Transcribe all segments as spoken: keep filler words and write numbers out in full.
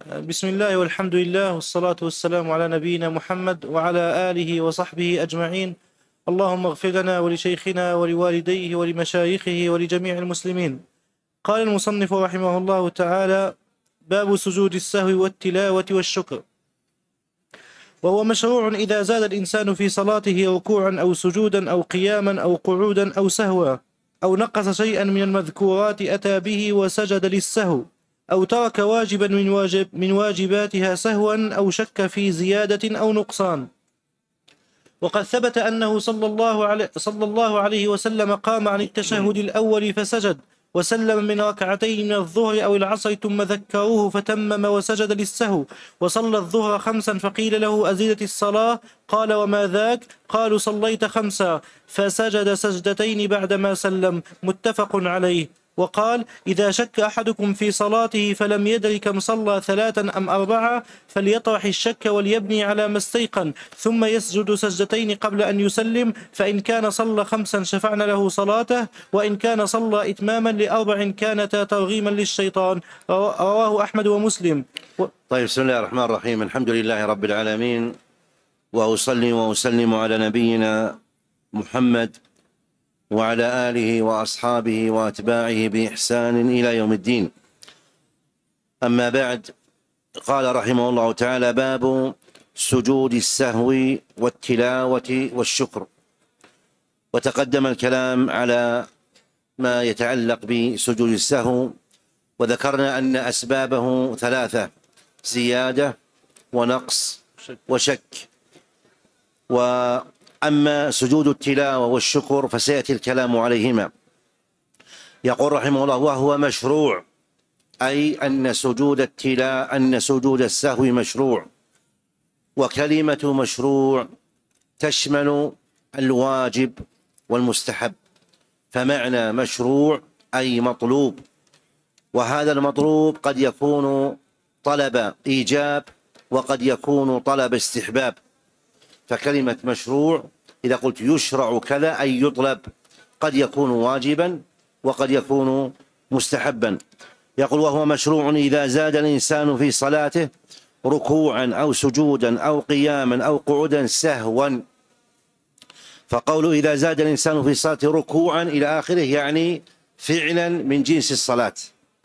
بسم الله والحمد لله والصلاة والسلام على نبينا محمد وعلى آله وصحبه أجمعين. اللهم اغفر لنا ولشيخنا ولوالديه ولمشايخه ولجميع المسلمين. قال المصنف رحمه الله تعالى: باب سجود السهو والتلاوة والشكر. وهو مشروع إذا زاد الإنسان في صلاته ركوعا أو سجودا أو قياما أو قعودا أو سهوا، أو نقص شيئا من المذكورات أتى به وسجد للسهو، أو ترك واجبا من, واجب من واجباتها سهوا، أو شك في زيادة أو نقصان. وقد ثبت أنه صلى الله عليه, صلى الله عليه وسلم قام عن التشهد الأول فسجد وسلم من ركعتين من الظهر أو العصر، ثم ذكروه فتمم وسجد للسهو، وصلى الظهر خمسا فقيل له: أزيدت الصلاة؟ قال: وما ذاك؟ قالوا: صليت خمسا، فسجد سجدتين بعدما سلم. متفق عليه. وقال: إذا شك أحدكم في صلاته فلم يدر كم صلى ثلاثا أم أربعة فليطرح الشك وليبني على ما استيقن، ثم يسجد سجدتين قبل أن يسلم، فإن كان صلى خمسا شفعنا له صلاته، وإن كان صلى إتماما لأربع كانتا ترغيما للشيطان. رواه أحمد ومسلم. و... طيب، بسم الله الرحمن الرحيم. الحمد لله رب العالمين، وأصلي وأسلم على نبينا محمد وعلى آله وأصحابه وأتباعه بإحسان إلى يوم الدين. أما بعد، قال رحمه الله تعالى: باب سجود السهو والتلاوة والشكر. وتقدم الكلام على ما يتعلق بسجود السهو، وذكرنا أن أسبابه ثلاثة: زيادة ونقص وشك. وأما سجود التلاوة والشكر فسيأتي الكلام عليهما. يقول رحمه الله: وهو مشروع، أي أن سجود التلاوة أن سجود السهو مشروع. وكلمة مشروع تشمل الواجب والمستحب، فمعنى مشروع أي مطلوب، وهذا المطلوب قد يكون طلب إيجاب وقد يكون طلب استحباب. فكلمة مشروع إذا قلت يشرع كذا أي يطلب، قد يكون واجبا وقد يكون مستحبا. يقول: وهو مشروع إذا زاد الإنسان في صلاته ركوعا أو سجودا أو قياما أو قعودا سهوا. فقوله إذا زاد الإنسان في صلاته ركوعا إلى آخره يعني فعلا من جنس الصلاة،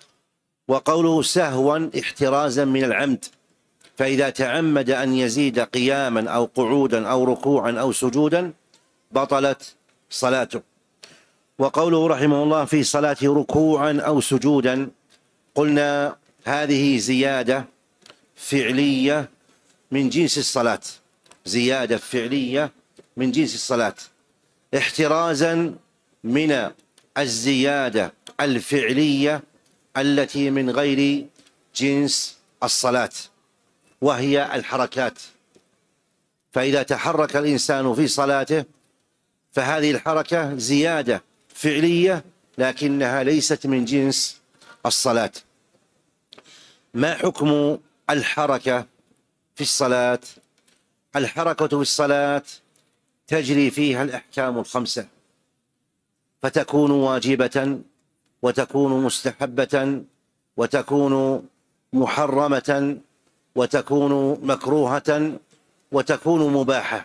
وقوله سهوا احترازا من العمد، فإذا تعمد أن يزيد قياما أو قعودا أو ركوعا أو سجودا بطلت صلاته. وقوله رحمه الله في صلاته ركوعا أو سجودا، قلنا هذه زيادة فعلية من جنس الصلاة، زيادة فعلية من جنس الصلاة، احترازا من الزيادة الفعلية التي من غير جنس الصلاة، وهي الحركات. فإذا تحرك الإنسان في صلاته فهذه الحركة زيادة فعلية لكنها ليست من جنس الصلاة. ما حكم الحركة في الصلاة؟ الحركة في الصلاة تجري فيها الأحكام الخمسة، فتكون واجبة وتكون مستحبة وتكون محرمة وتكون مكروهة وتكون مباحة.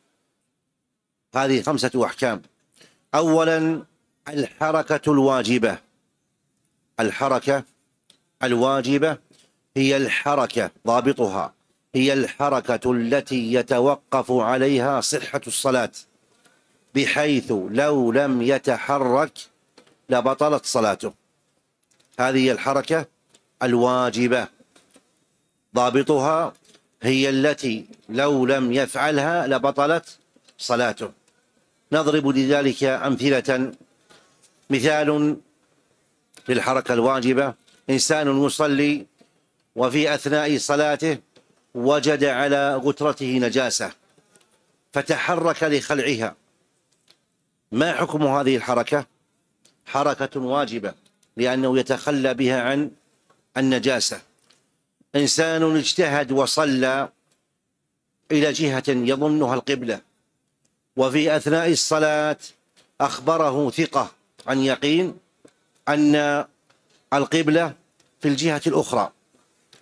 هذه خمسة أحكام. أولا الحركة الواجبة. الحركة الواجبة هي الحركة، ضابطها هي الحركة التي يتوقف عليها صحة الصلاة، بحيث لو لم يتحرك لبطلت صلاته. هذه هي الحركة الواجبة، ضابطها هي التي لو لم يفعلها لبطلت صلاته. نضرب لذلك أمثلة. مثال للحركة الواجبة: إنسان يصلي وفي أثناء صلاته وجد على غترته نجاسة فتحرك لخلعها. ما حكم هذه الحركة؟ حركة واجبة لأنه يتخلى بها عن النجاسة. إنسان اجتهد وصلى إلى جهة يظنها القبلة، وفي أثناء الصلاة أخبره ثقة عن يقين أن القبلة في الجهة الأخرى،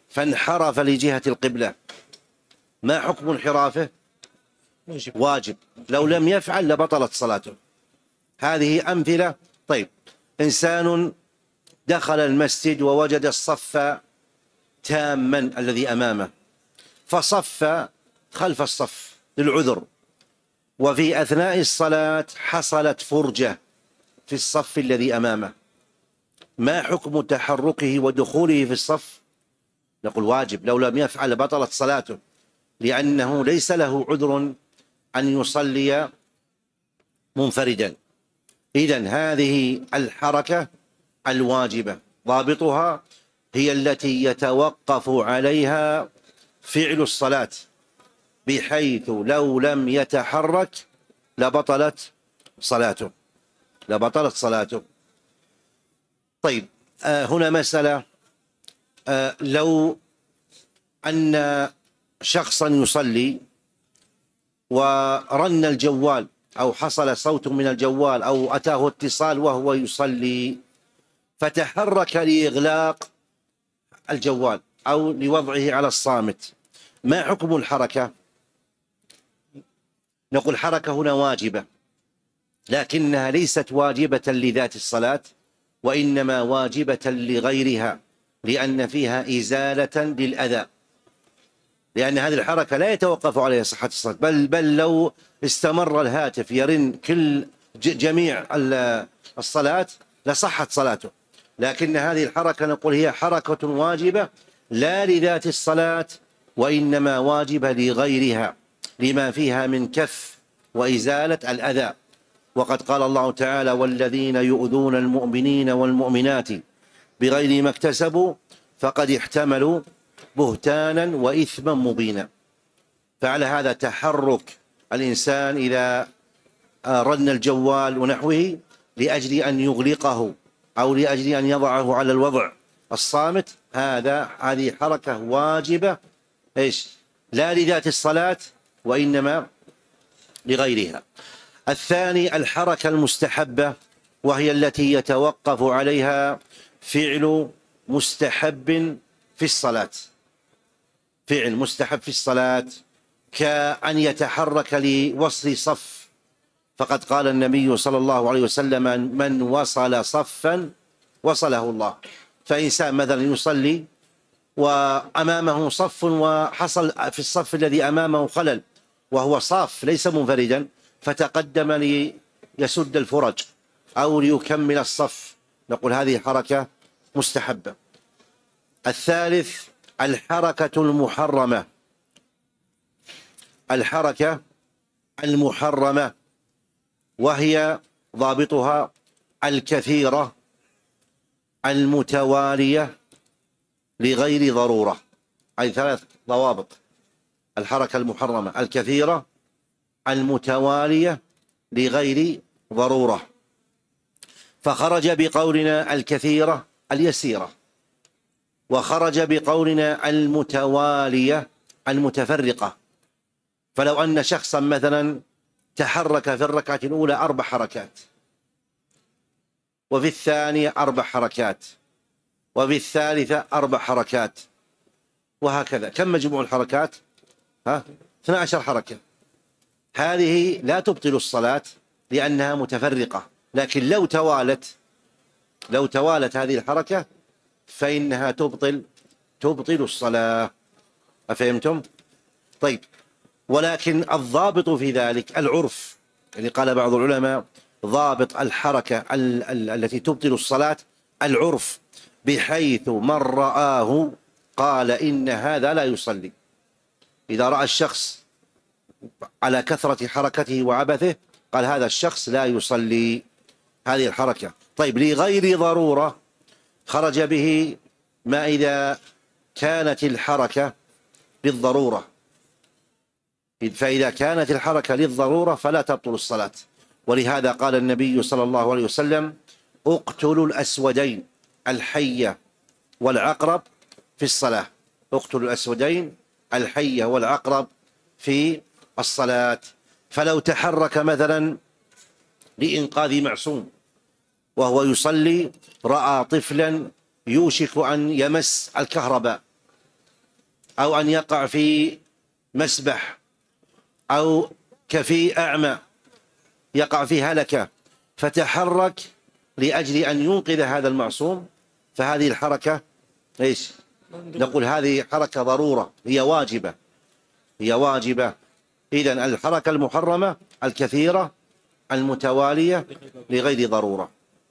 فانحرف لجهة القبلة، ما حكم انحرافه؟ واجب، لو لم يفعل لبطلت صلاته. هذه أمثلة. طيب، إنسان دخل المسجد ووجد الصف تاما الذي أمامه، فصف خلف الصف للعذر، وفي أثناء الصلاة حصلت فرجة في الصف الذي أمامه، ما حكم تحركه ودخوله في الصف؟ نقول واجب، لو لم يفعل بطلت صلاته، لأنه ليس له عذر أن يصلي منفردا. إذن هذه الحركة الواجبة ضابطها هي التي يتوقف عليها فعل الصلاة، بحيث لو لم يتحرك لبطلت صلاته، لبطلت صلاته. طيب، آه هنا مسألة، آه لو أن شخصا يصلي ورن الجوال أو حصل صوت من الجوال أو أتاه اتصال وهو يصلي، فتحرك لإغلاق الجوال أو لوضعه على الصامت، ما حكم الحركة؟ نقول حركة هنا واجبة، لكنها ليست واجبة لذات الصلاة، وإنما واجبة لغيرها، لأن فيها إزالة للأذى، لأن هذه الحركة لا يتوقف عليها صحة الصلاة، بل بل لو استمر الهاتف يرن كل جميع الصلاة لصحت صلاته. لكن هذه الحركة نقول هي حركة واجبة لا لذات الصلاة، وإنما واجبة لغيرها، لما فيها من كف وإزالة الأذى. وقد قال الله تعالى: والذين يؤذون المؤمنين والمؤمنات بغير ما اكتسبوا فقد احتملوا بهتانا وإثما مبينا. فعلى هذا تحرك الإنسان إذا رن الجوال ونحوه لأجل أن يغلقه أو لأجل أن يضعه على الوضع الصامت، هذا هذه حركة واجبة، إيش؟ لا لذات الصلاة وإنما لغيرها. الثاني الحركة المستحبة، وهي التي يتوقف عليها فعل مستحب في الصلاة، فعل مستحب في الصلاة كأن يتحرك لوصل صف، فقد قال النبي صلى الله عليه وسلم: من وصل صفا وصله الله. فإنسان مثلا يصلي وأمامه صف وحصل في الصف الذي أمامه خلل وهو صاف ليس منفردا، فتقدم ليسد الفرج أو ليكمل الصف، نقول هذه حركة مستحبة. الثالث الحركة المحرمة، الحركة المحرمة وهي ضابطها الكثيرة المتوالية لغير ضرورة، أي ثلاث ضوابط: الحركة المحرمة الكثيرة المتوالية لغير ضرورة. فخرج بقولنا الكثيرة اليسيرة، وخرج بقولنا المتوالية المتفرقة. فلو أن شخصا مثلا تحرك في الركعة الأولى أربع حركات، وفي الثانية أربع حركات، وفي الثالثة أربع حركات، وهكذا، كم مجموع الحركات؟ ها؟ اثنتا عشرة حركة. هذه لا تبطل الصلاة لأنها متفرقة، لكن لو توالت لو توالت هذه الحركة فإنها تبطل تبطل الصلاة. أفهمتم؟ طيب، ولكن الضابط في ذلك العرف، يعني قال بعض العلماء ضابط الحركة ال ال التي تبطل الصلاة العرف، بحيث من رآه قال إن هذا لا يصلي. إذا رأى الشخص على كثرة حركته وعبثه قال هذا الشخص لا يصلي هذه الحركة. طيب، لغير ضرورة خرج به ما إذا كانت الحركة للضرورة، فإذا كانت الحركة للضرورة فلا تبطل الصلاة. ولهذا قال النبي صلى الله عليه وسلم: اقتلوا الأسودين الحية والعقرب في الصلاة، اقتلوا الأسودين الحية والعقرب في الصلاة. فلو تحرك مثلا لإنقاذ معصوم وهو يصلي، رأى طفلا يوشك أن يمس الكهرباء، أو أن يقع في مسبح أو كفي أعمى يقع في هلكة فتحرك لأجل أن ينقذ هذا المعصوم، فهذه الحركة إيش؟ نقول هذه حركة ضرورة، هي واجبة، هي واجبة. إذن الحركة المحرمة الكثيرة المتوالية لغير ضرورة.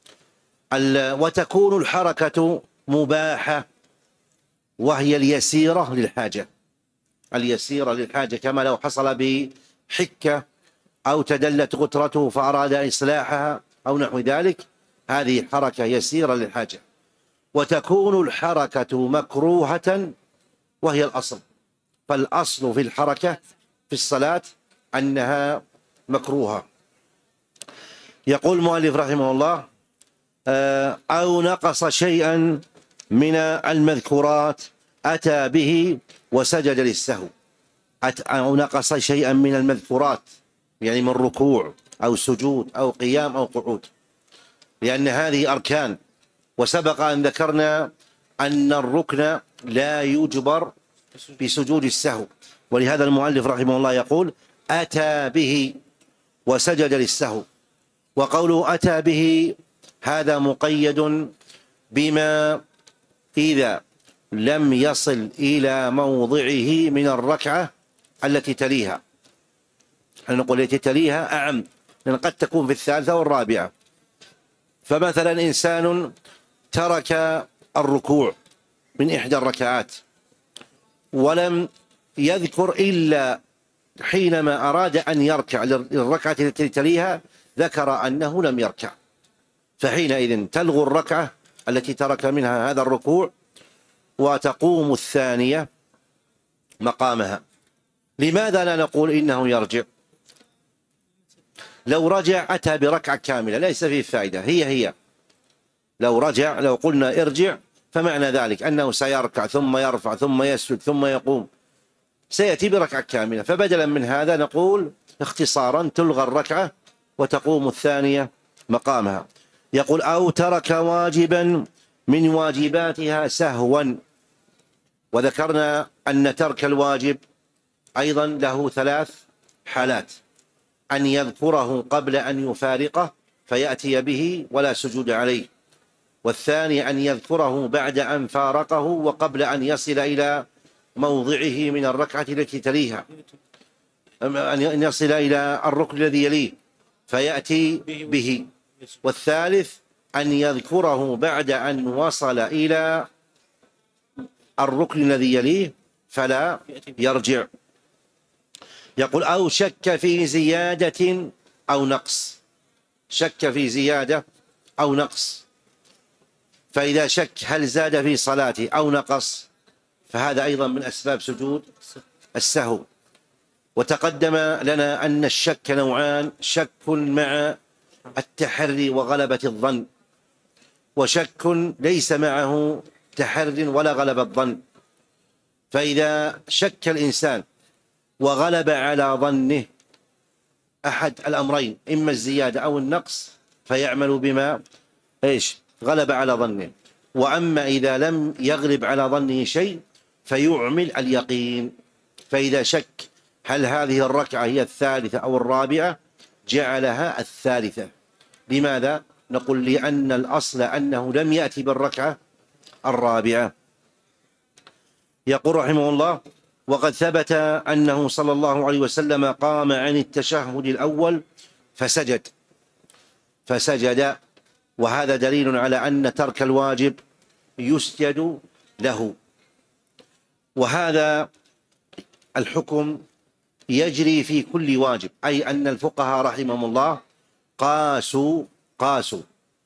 وتكون الحركة مباحة وهي اليسيرة للحاجة، اليسيرة للحاجة، كما لو حصل بحكة أو تدلت غترته فأراد إصلاحها أو نحو ذلك، هذه حركة يسيرة للحاجة. وتكون الحركة مكروهة وهي الأصل، فالأصل في الحركة في الصلاة أنها مكروهة. يقول المؤلف رحمه الله: أو نقص شيئا من المذكورات أتى به وسجد للسهو. أو نقص شيئا من المذكورات يعني من ركوع أو سجود أو قيام أو قعود، لأن هذه أركان، وسبق أن ذكرنا أن الركن لا يجبر بسجود السهو، ولهذا المؤلف رحمه الله يقول: أتى به وسجد للسهو. وقوله أتى به هذا مقيد بما إذا لم يصل إلى موضعه من الركعة التي تليها. نقول التي تليها أعم، لأن قد تكون في الثالثة والرابعة. فمثلا إنسان ترك الركوع من إحدى الركعات ولم يذكر إلا حينما أراد أن يركع للركعة التي تليها ذكر أنه لم يركع، فحينئذ تلغو الركعة التي ترك منها هذا الركوع وتقوم الثانية مقامها. لماذا لا نقول إنه يرجع؟ لو رجع أتى بركعة كاملة ليس فيه فائدة، هي هي لو رجع، لو قلنا ارجع فمعنى ذلك أنه سيركع ثم يرفع ثم يسجد ثم يقوم، سيأتي بركعة كاملة. فبدلا من هذا نقول اختصارا تلغى الركعة وتقوم الثانية مقامها. يقول: أو ترك واجبا من واجباتها سهوا. وذكرنا أن ترك الواجب أيضا له ثلاث حالات: أن يذكره قبل أن يفارقه فيأتي به ولا سجود عليه، والثاني أن يذكره بعد أن فارقه وقبل أن يصل إلى موضعه من الركعة التي تليها، أن يصل إلى الركن الذي يليه فيأتي به، والثالث أن يذكره بعد أن وصل إلى الركن الذي يليه فلا يرجع. يقول: أو شك في زيادة أو نقص. شك في زيادة أو نقص، فإذا شك هل زاد في صلاته أو نقص فهذا أيضا من أسباب سجود السهو. وتقدم لنا أن الشك نوعان: شك مع التحري وغلبة الظن، وشك ليس معه تحري ولا غلبة الظن. فإذا شك الإنسان وغلب على ظنه أحد الأمرين، إما الزيادة أو النقص، فيعمل بما إيش غلب على ظنه. وأما إذا لم يغلب على ظنه شيء فيعمل اليقين. فإذا شك هل هذه الركعة هي الثالثة أو الرابعة جعلها الثالثة. لماذا؟ نقول لأن الأصل أنه لم يأتي بالركعة الرابعة. يقول رحمه الله: وقد ثبت أنه صلى الله عليه وسلم قام عن التشهد الأول فسجد فسجد وهذا دليل على أن ترك الواجب يسجد له. وهذا الحكم يجري في كل واجب، أي أن الفقهاء رحمهم الله قاسوا قاسوا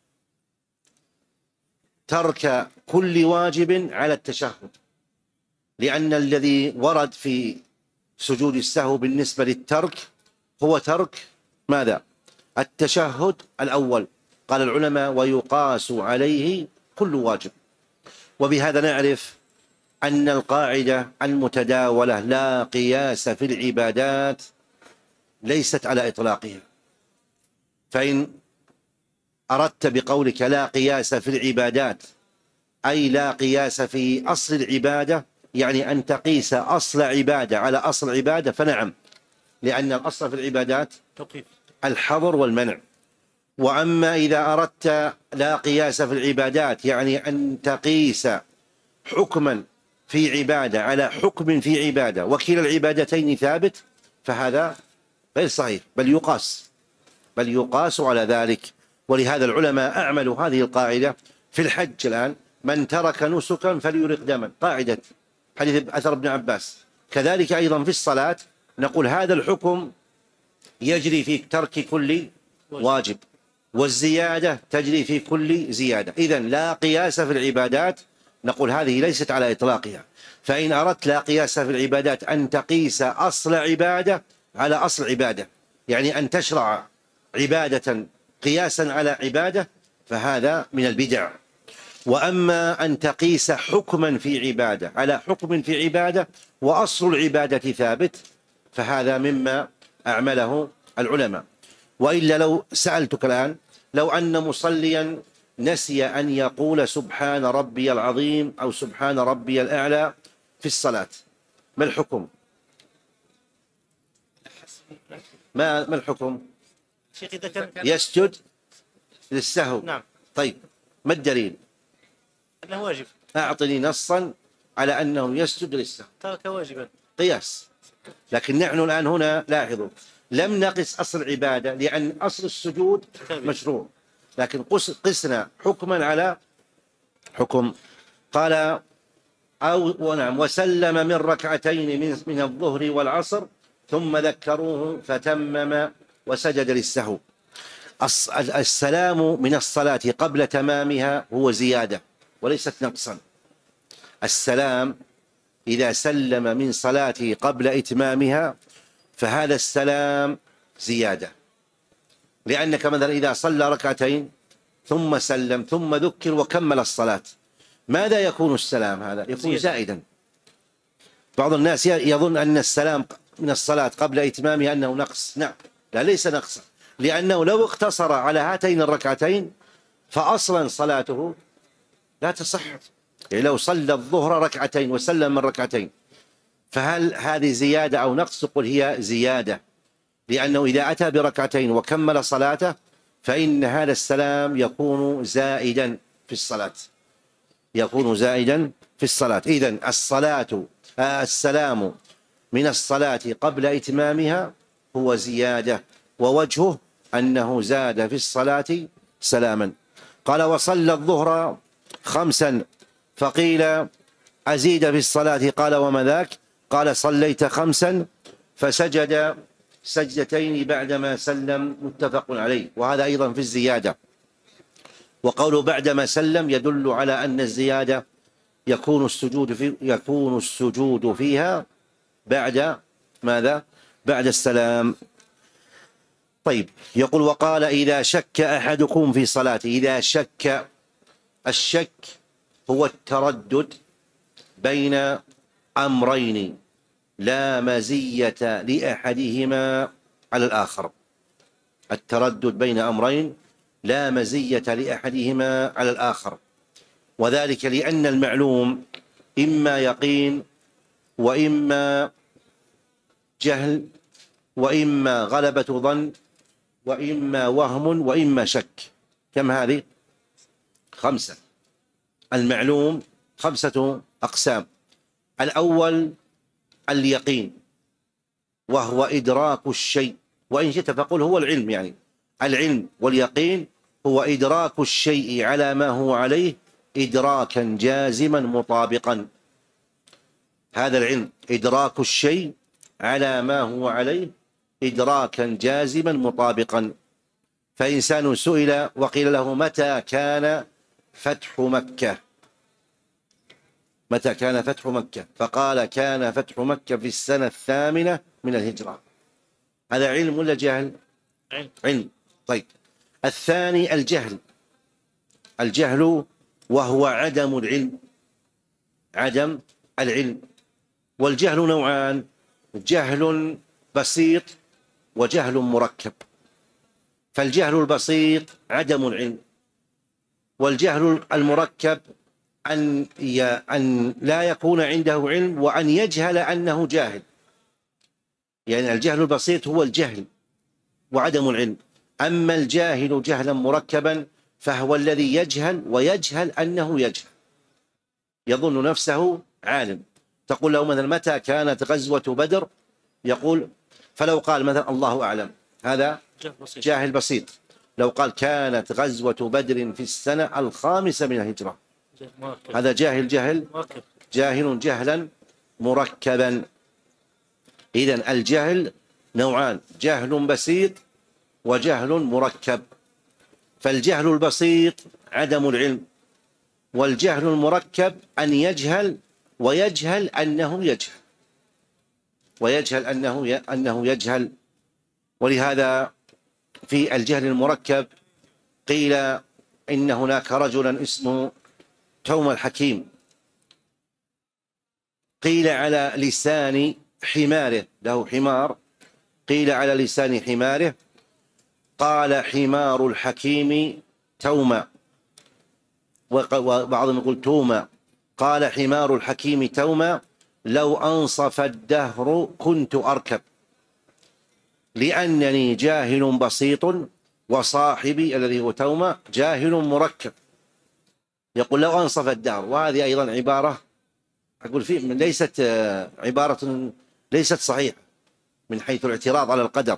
ترك كل واجب على التشهد، لأن الذي ورد في سجود السهو بالنسبة للترك هو ترك ماذا؟ التشهد الأول. قال العلماء: ويقاس عليه كل واجب. وبهذا نعرف أن القاعدة المتداولة لا قياس في العبادات ليست على إطلاقها. فإن أردت بقولك لا قياس في العبادات أي لا قياس في أصل العبادة، يعني أن تقيس أصل عبادة على أصل عبادة فنعم، لأن الأصل في العبادات الحظر والمنع. وأما إذا أردت لا قياس في العبادات، يعني أن تقيس حكما في عبادة على حكم في عبادة وكلا العبادتين ثابت، فهذا غير صحيح، بل يقاس بل يقاس على ذلك. ولهذا العلماء أعملوا هذه القاعدة في الحج الآن: من ترك نسكا فليرق دما، قاعدة حديث أثر ابن عباس. كذلك أيضا في الصلاة نقول هذا الحكم يجري في ترك كل واجب، والزيادة تجري في كل زيادة. إذن لا قياس في العبادات، نقول هذه ليست على إطلاقها. فإن أردت لا قياس في العبادات أن تقيس أصل عبادة على أصل عبادة، يعني أن تشرع عبادة قياسا على عبادة، فهذا من البدع. وأما أن تقيس حكما في عبادة على حكم في عبادة وأصل العبادة ثابت، فهذا مما أعمله العلماء. وإلا لو سألتك الآن، لو أن مصليا نسي أن يقول سبحان ربي العظيم أو سبحان ربي الأعلى في الصلاة، ما الحكم؟ ما ما الحكم؟ يسجد للسهو. نعم. طيب ما الدليل؟ أنه واجب. أعطني نصا على أنه يسجد للسهو. ترك واجبا. قياس. لكن نحن الآن هنا لاحظوا لم نقس أصل عبادة، لأن أصل السجود مشروع، لكن قسنا حكما على حكم. قال أو ونعم وسلم من ركعتين من من الظهر والعصر ثم ذكروه فتمم وسجد للسهو. السلام من الصلاة قبل تمامها هو زيادة وليست نقصا. السلام إذا سلم من صلاته قبل إتمامها فهذا السلام زيادة، لأنك مثلا إذا صلى ركعتين ثم سلم ثم ذكر وكمل الصلاة، ماذا يكون السلام؟ هذا يكون زائدا. بعض الناس يظن أن السلام من الصلاة قبل إتمامها أنه نقص. نعم، لا، ليس نقصا، لأنه لو اقتصر على هاتين الركعتين فأصلا صلاته لا تصح. يعني لو صلى الظهر ركعتين وسلم من ركعتين، فهل هذه زيادة أو نقص؟ تقول هي زيادة، لأنه إذا أتى بركعتين وكمل صلاته فإن هذا السلام يكون زائدا في الصلاة، يكون زائدا في الصلاة. إذن الصلاة السلام من الصلاة قبل إتمامها هو زيادة، ووجهه أنه زاد في الصلاة سلاما. قال وصلى الظهر خمسا فقيل أزيد في الصلاة، قال وما ذاك؟ قال صليت خمسا فسجد سجدتين بعدما سلم، متفق عليه. وهذا أيضا في الزيادة. وقوله بعدما سلم يدل على أن الزيادة يكون السجود في يكون السجود فيها بعد ماذا؟ بعد السلام. طيب، يقول وقال إذا شك أحدكم في صلاته. إذا شك، الشك هو التردد بين أمرين لا مزية لأحدهما على الآخر. التردد بين أمرين لا مزية لأحدهما على الآخر، وذلك لأن المعلوم إما يقين وإما جهل وإما غلبة ظن وإما وهم وإما شك. كم هذه؟ خمسة. المعلوم خمسة أقسام. الأول اليقين، وهو إدراك الشيء، وإن شئت فقل هو العلم. يعني العلم واليقين هو إدراك الشيء على ما هو عليه إدراكا جازما مطابقا. هذا العلم إدراك الشيء على ما هو عليه إدراكا جازما مطابقا. فإنسان سئل وقيل له متى كان فتح مكة؟ متى كان فتح مكة؟ فقال كان فتح مكة في السنة الثامنة من الهجرة. هذا علم ولا جهل؟ علم. علم. طيب، الثاني الجهل. الجهل وهو عدم العلم، عدم العلم. والجهل نوعان: جهل بسيط وجهل مركب. فالجهل البسيط عدم العلم، والجهل المركب أن أن لا يكون عنده علم وأن يجهل أنه جاهل. يعني الجهل البسيط هو الجهل وعدم العلم، أما الجاهل جهلا مركبا فهو الذي يجهل ويجهل أنه يجهل، يظن نفسه عالم. تقول له مثلا متى كانت غزوة بدر؟ يقول فلو قال مثلا الله أعلم هذا جاهل بسيط. لو قال كانت غزوة بدر في السنة الخامسة من الهجرة هذا جاهل جهل جاهل جهلا مركبا. إذن الجهل نوعان، جهل بسيط وجهل مركب. فالجهل البسيط عدم العلم، والجهل المركب أن يجهل ويجهل أنه يجهل ويجهل أنه أنه يجهل. ولهذا في الجهل المركب قيل إن هناك رجلا اسمه توم الحكيم، قيل على لسان حماره، له حمار، قيل على لسان حماره قال حمار الحكيم توما، وبعضهم يقول توما، قال حمار الحكيم توما لو أنصف الدهر كنت أركب لأنني جاهل بسيط وصاحبي الذي هو توما جاهل مركب. يقول لو أنصف الدهر، وهذه أيضا عبارة أقول فيه ليست عبارة ليست صحيحة من حيث الاعتراض على القدر،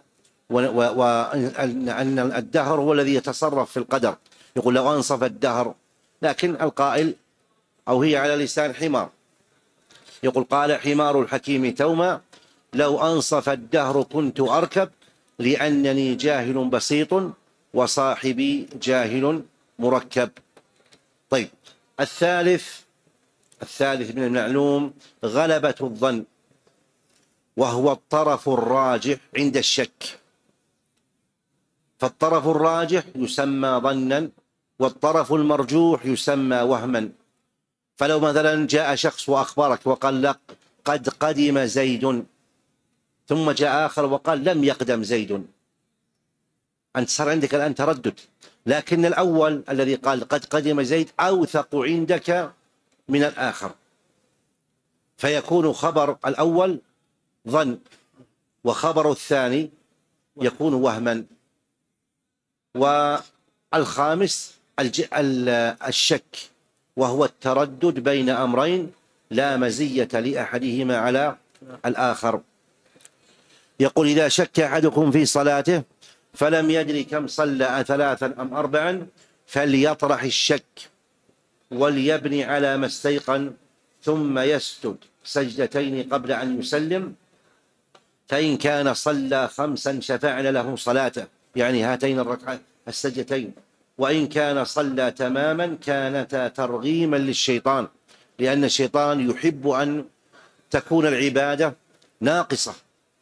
وأن الدهر هو الذي يتصرف في القدر. يقول لو أنصف الدهر، لكن القائل أو هي على لسان حمار، يقول قال حمار الحكيم توما لو أنصف الدهر كنت أركب لأنني جاهل بسيط وصاحبي جاهل مركب. طيب الثالث الثالث من المعلوم غلبة الظن، وهو الطرف الراجح عند الشك. فالطرف الراجح يسمى ظنا والطرف المرجوح يسمى وهما. فلو مثلا جاء شخص وأخبرك وقال لك قد قدم زيد، ثم جاء آخر وقال لم يقدم زيد، أنت صار عندك الآن تردد، لكن الأول الذي قال قد قدم زيد أوثق عندك من الآخر، فيكون خبر الأول ظن وخبر الثاني يكون وهما. والخامس الشك، وهو التردد بين أمرين لا مزية لأحدهما على الآخر. يقول إذا شك أحدكم في صلاته فلم يدري كم صلى ثلاثا أم أربعا فليطرح الشك وليبني على ما استيقن ثم يسجد سجدتين قبل أن يسلم، فإن كان صلى خمسا شفعنا له صلاته، يعني هاتين الركعة السجدتين، وإن كان صلى تماما كانتا ترغيما للشيطان، لأن الشيطان يحب أن تكون العبادة ناقصة،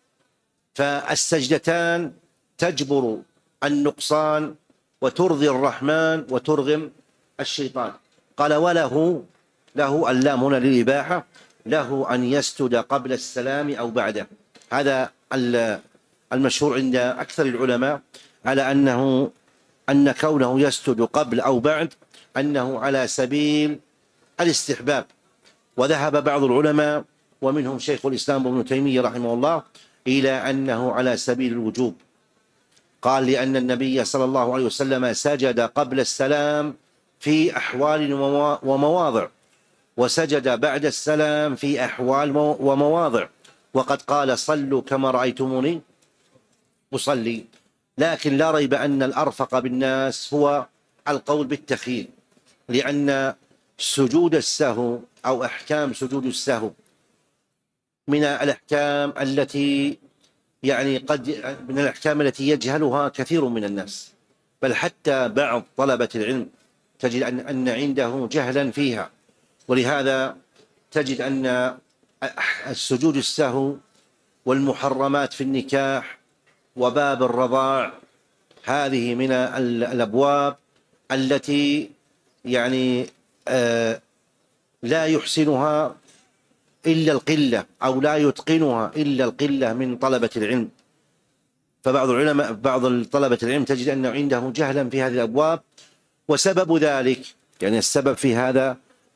فالسجدتان تجبر النقصان وترضي الرحمن وترغم الشيطان. قال وله له اللام هنا للإباحة، له أن يسجد قبل السلام أو بعده. هذا المشهور عند أكثر العلماء على أنه أن كونه يسجد قبل أو بعد أنه على سبيل الاستحباب. وذهب بعض العلماء ومنهم شيخ الإسلام ابن تيمية رحمه الله إلى أنه على سبيل الوجوب، قال لأن النبي صلى الله عليه وسلم سجد قبل السلام في أحوال ومواضع، وسجد بعد السلام في أحوال ومواضع، وقد قال صلوا كما رأيتموني أصلي. لكن لا ريب أن الأرفق بالناس هو القول بالتخيير، لأن سجود السهو أو أحكام سجود السهو من الأحكام التي يعني قد من الأحكام التي يجهلها كثير من الناس، بل حتى بعض طلبة العلم تجد أن أن عنده جهلا فيها. ولهذا تجد أن السجود السهو والمحرمات في النكاح وباب الرضاع هذه من الأبواب التي يعني آه لا يحسنها إلا القلة أو لا يتقنها إلا القلة من طلبة العلم. فبعض العلماء بعض طلبة العلم تجد أنه عنده جهلا في هذه الأبواب، وسبب ذلك يعني السبب في هذا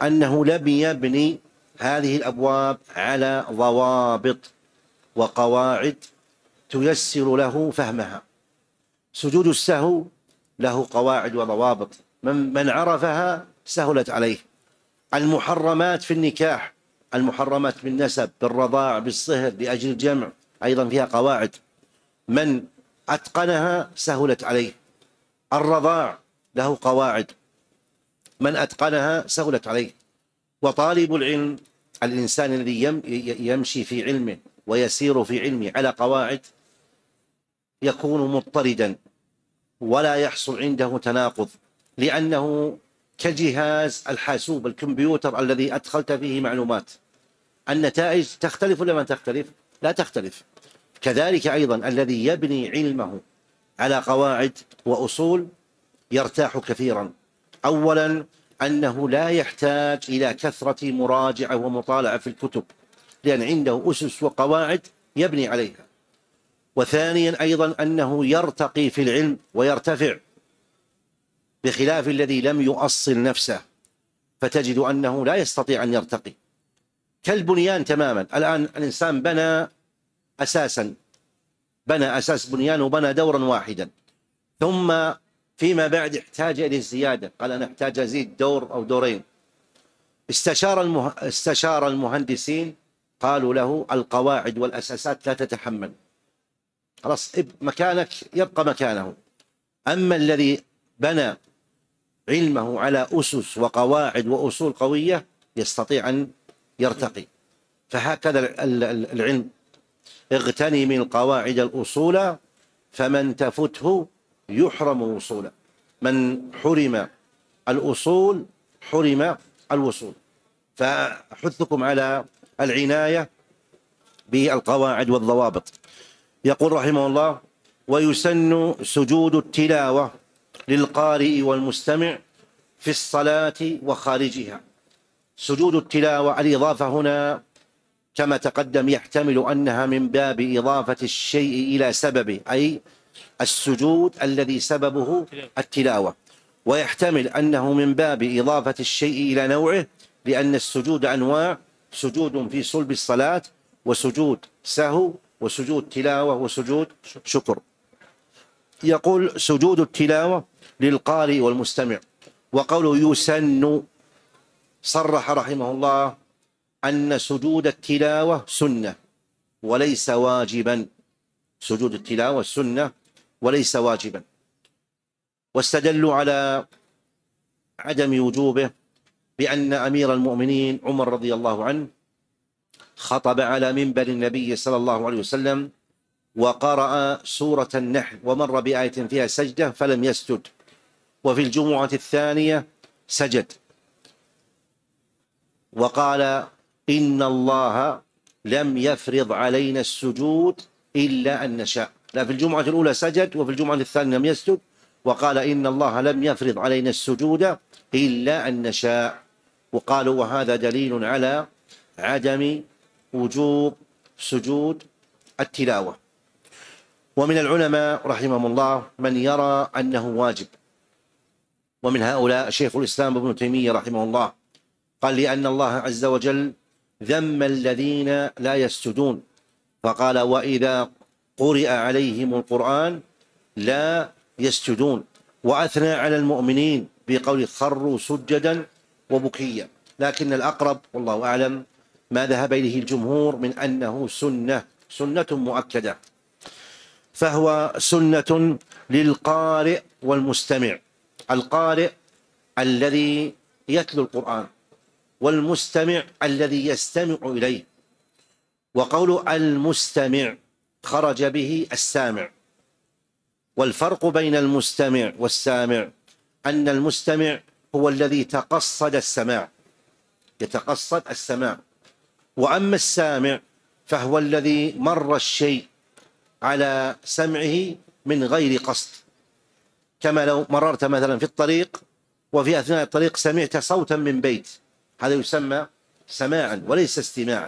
أنه لم يبني هذه الأبواب على ضوابط وقواعد تيسر له فهمها. سجود السهو له قواعد وضوابط، من, من عرفها سهلت عليه. المحرمات في النكاح، المحرمات بالنسب، بالرضاع، بالصهر، لأجل الجمع، أيضا فيها قواعد، من أتقنها سهلت عليه. الرضاع له قواعد، من أتقنها سهلت عليه. وطالب العلم، الإنسان الذي يمشي في علمه ويسير في علمه على قواعد، يكون مضطردا ولا يحصل عنده تناقض، لأنه كجهاز الحاسوب الكمبيوتر الذي أدخلت فيه معلومات، النتائج تختلف ولا ما تختلف؟ لا تختلف. كذلك أيضا الذي يبني علمه على قواعد وأصول يرتاح كثيرا. أولا أنه لا يحتاج إلى كثرة مراجعة ومطالعة في الكتب، لأن عنده أسس وقواعد يبني عليها. وثانيا أيضا أنه يرتقي في العلم ويرتفع، بخلاف الذي لم يؤصل نفسه فتجد أنه لا يستطيع أن يرتقي، كالبنيان تماما. الآن الإنسان بنى أساسا، بنى أساس بنيان وبنى دورا واحدا، ثم فيما بعد احتاج إلى الزيادة، قال أنا أحتاج أزيد دور أو دورين. استشار المه... استشار المهندسين، قالوا له القواعد والأساسات لا تتحمل، خلاص مكانك يبقى مكانه. أما الذي بنى علمه على أسس وقواعد وأصول قوية يستطيع أن يرتقي. فهكذا العلم، اغتني من القواعد الأصول فمن تفته يحرم وصولا. من حرم الأصول حرم الوصول. فأحثكم على العناية بالقواعد والضوابط. يقول رحمه الله: ويسن سجود التلاوة للقارئ والمستمع في الصلاة وخارجها. سجود التلاوة، الإضافة هنا كما تقدم يحتمل أنها من باب إضافة الشيء إلى سببه، أي السجود الذي سببه التلاوة، ويحتمل أنه من باب إضافة الشيء إلى نوعه، لأن السجود أنواع: سجود في صلب الصلاة، وسجود سهو، وسجود تلاوة، وسجود شكر. يقول سجود التلاوة للقارئ والمستمع. وقوله يسن، صرح رحمه الله أن سجود التلاوة سنة وليس واجبا. سجود التلاوة سنة وليس واجبا. واستدلوا على عدم وجوبه بأن أمير المؤمنين عمر رضي الله عنه خطب على منبر النبي صلى الله عليه وسلم وقرأ سورة النحل ومر بآية فيها سجدة فلم يسجد، وفي الجمعة الثانية سجد وقال: إن الله لم يفرض علينا السجود إلا أن نشاء. لا، في الجمعة الأولى سجد وفي الجمعة الثانية لم يسجد، وقال: إن الله لم يفرض علينا السجود إلا أن نشاء. وقالوا وهذا دليل على عدم وجوب سجود التلاوة. ومن العلماء رحمهم الله من يرى أنه واجب، ومن هؤلاء شيخ الإسلام ابن تيمية رحمه الله، قال: لأن الله عز وجل ذم الذين لا يسجدون، فقال: وإذا قرئ عليهم القرآن لا يسجدون، وأثنى على المؤمنين بقول: خروا سجدا وبكيا. لكن الأقرب والله أعلم ما ذهب إليه الجمهور من أنه سنة، سنة مؤكدة، فهو سنة للقارئ والمستمع. القارئ الذي يتلو القرآن، والمستمع الذي يستمع إليه. وقول المستمع خرج به السامع. والفرق بين المستمع والسامع أن المستمع هو الذي تقصد السماع، يتقصد السماع، وأما السامع فهو الذي مر الشيء على سمعه من غير قصد، كما لو مررت مثلا في الطريق وفي أثناء الطريق سمعت صوتا من بيت، هذا يسمى سماعا وليس استماعا.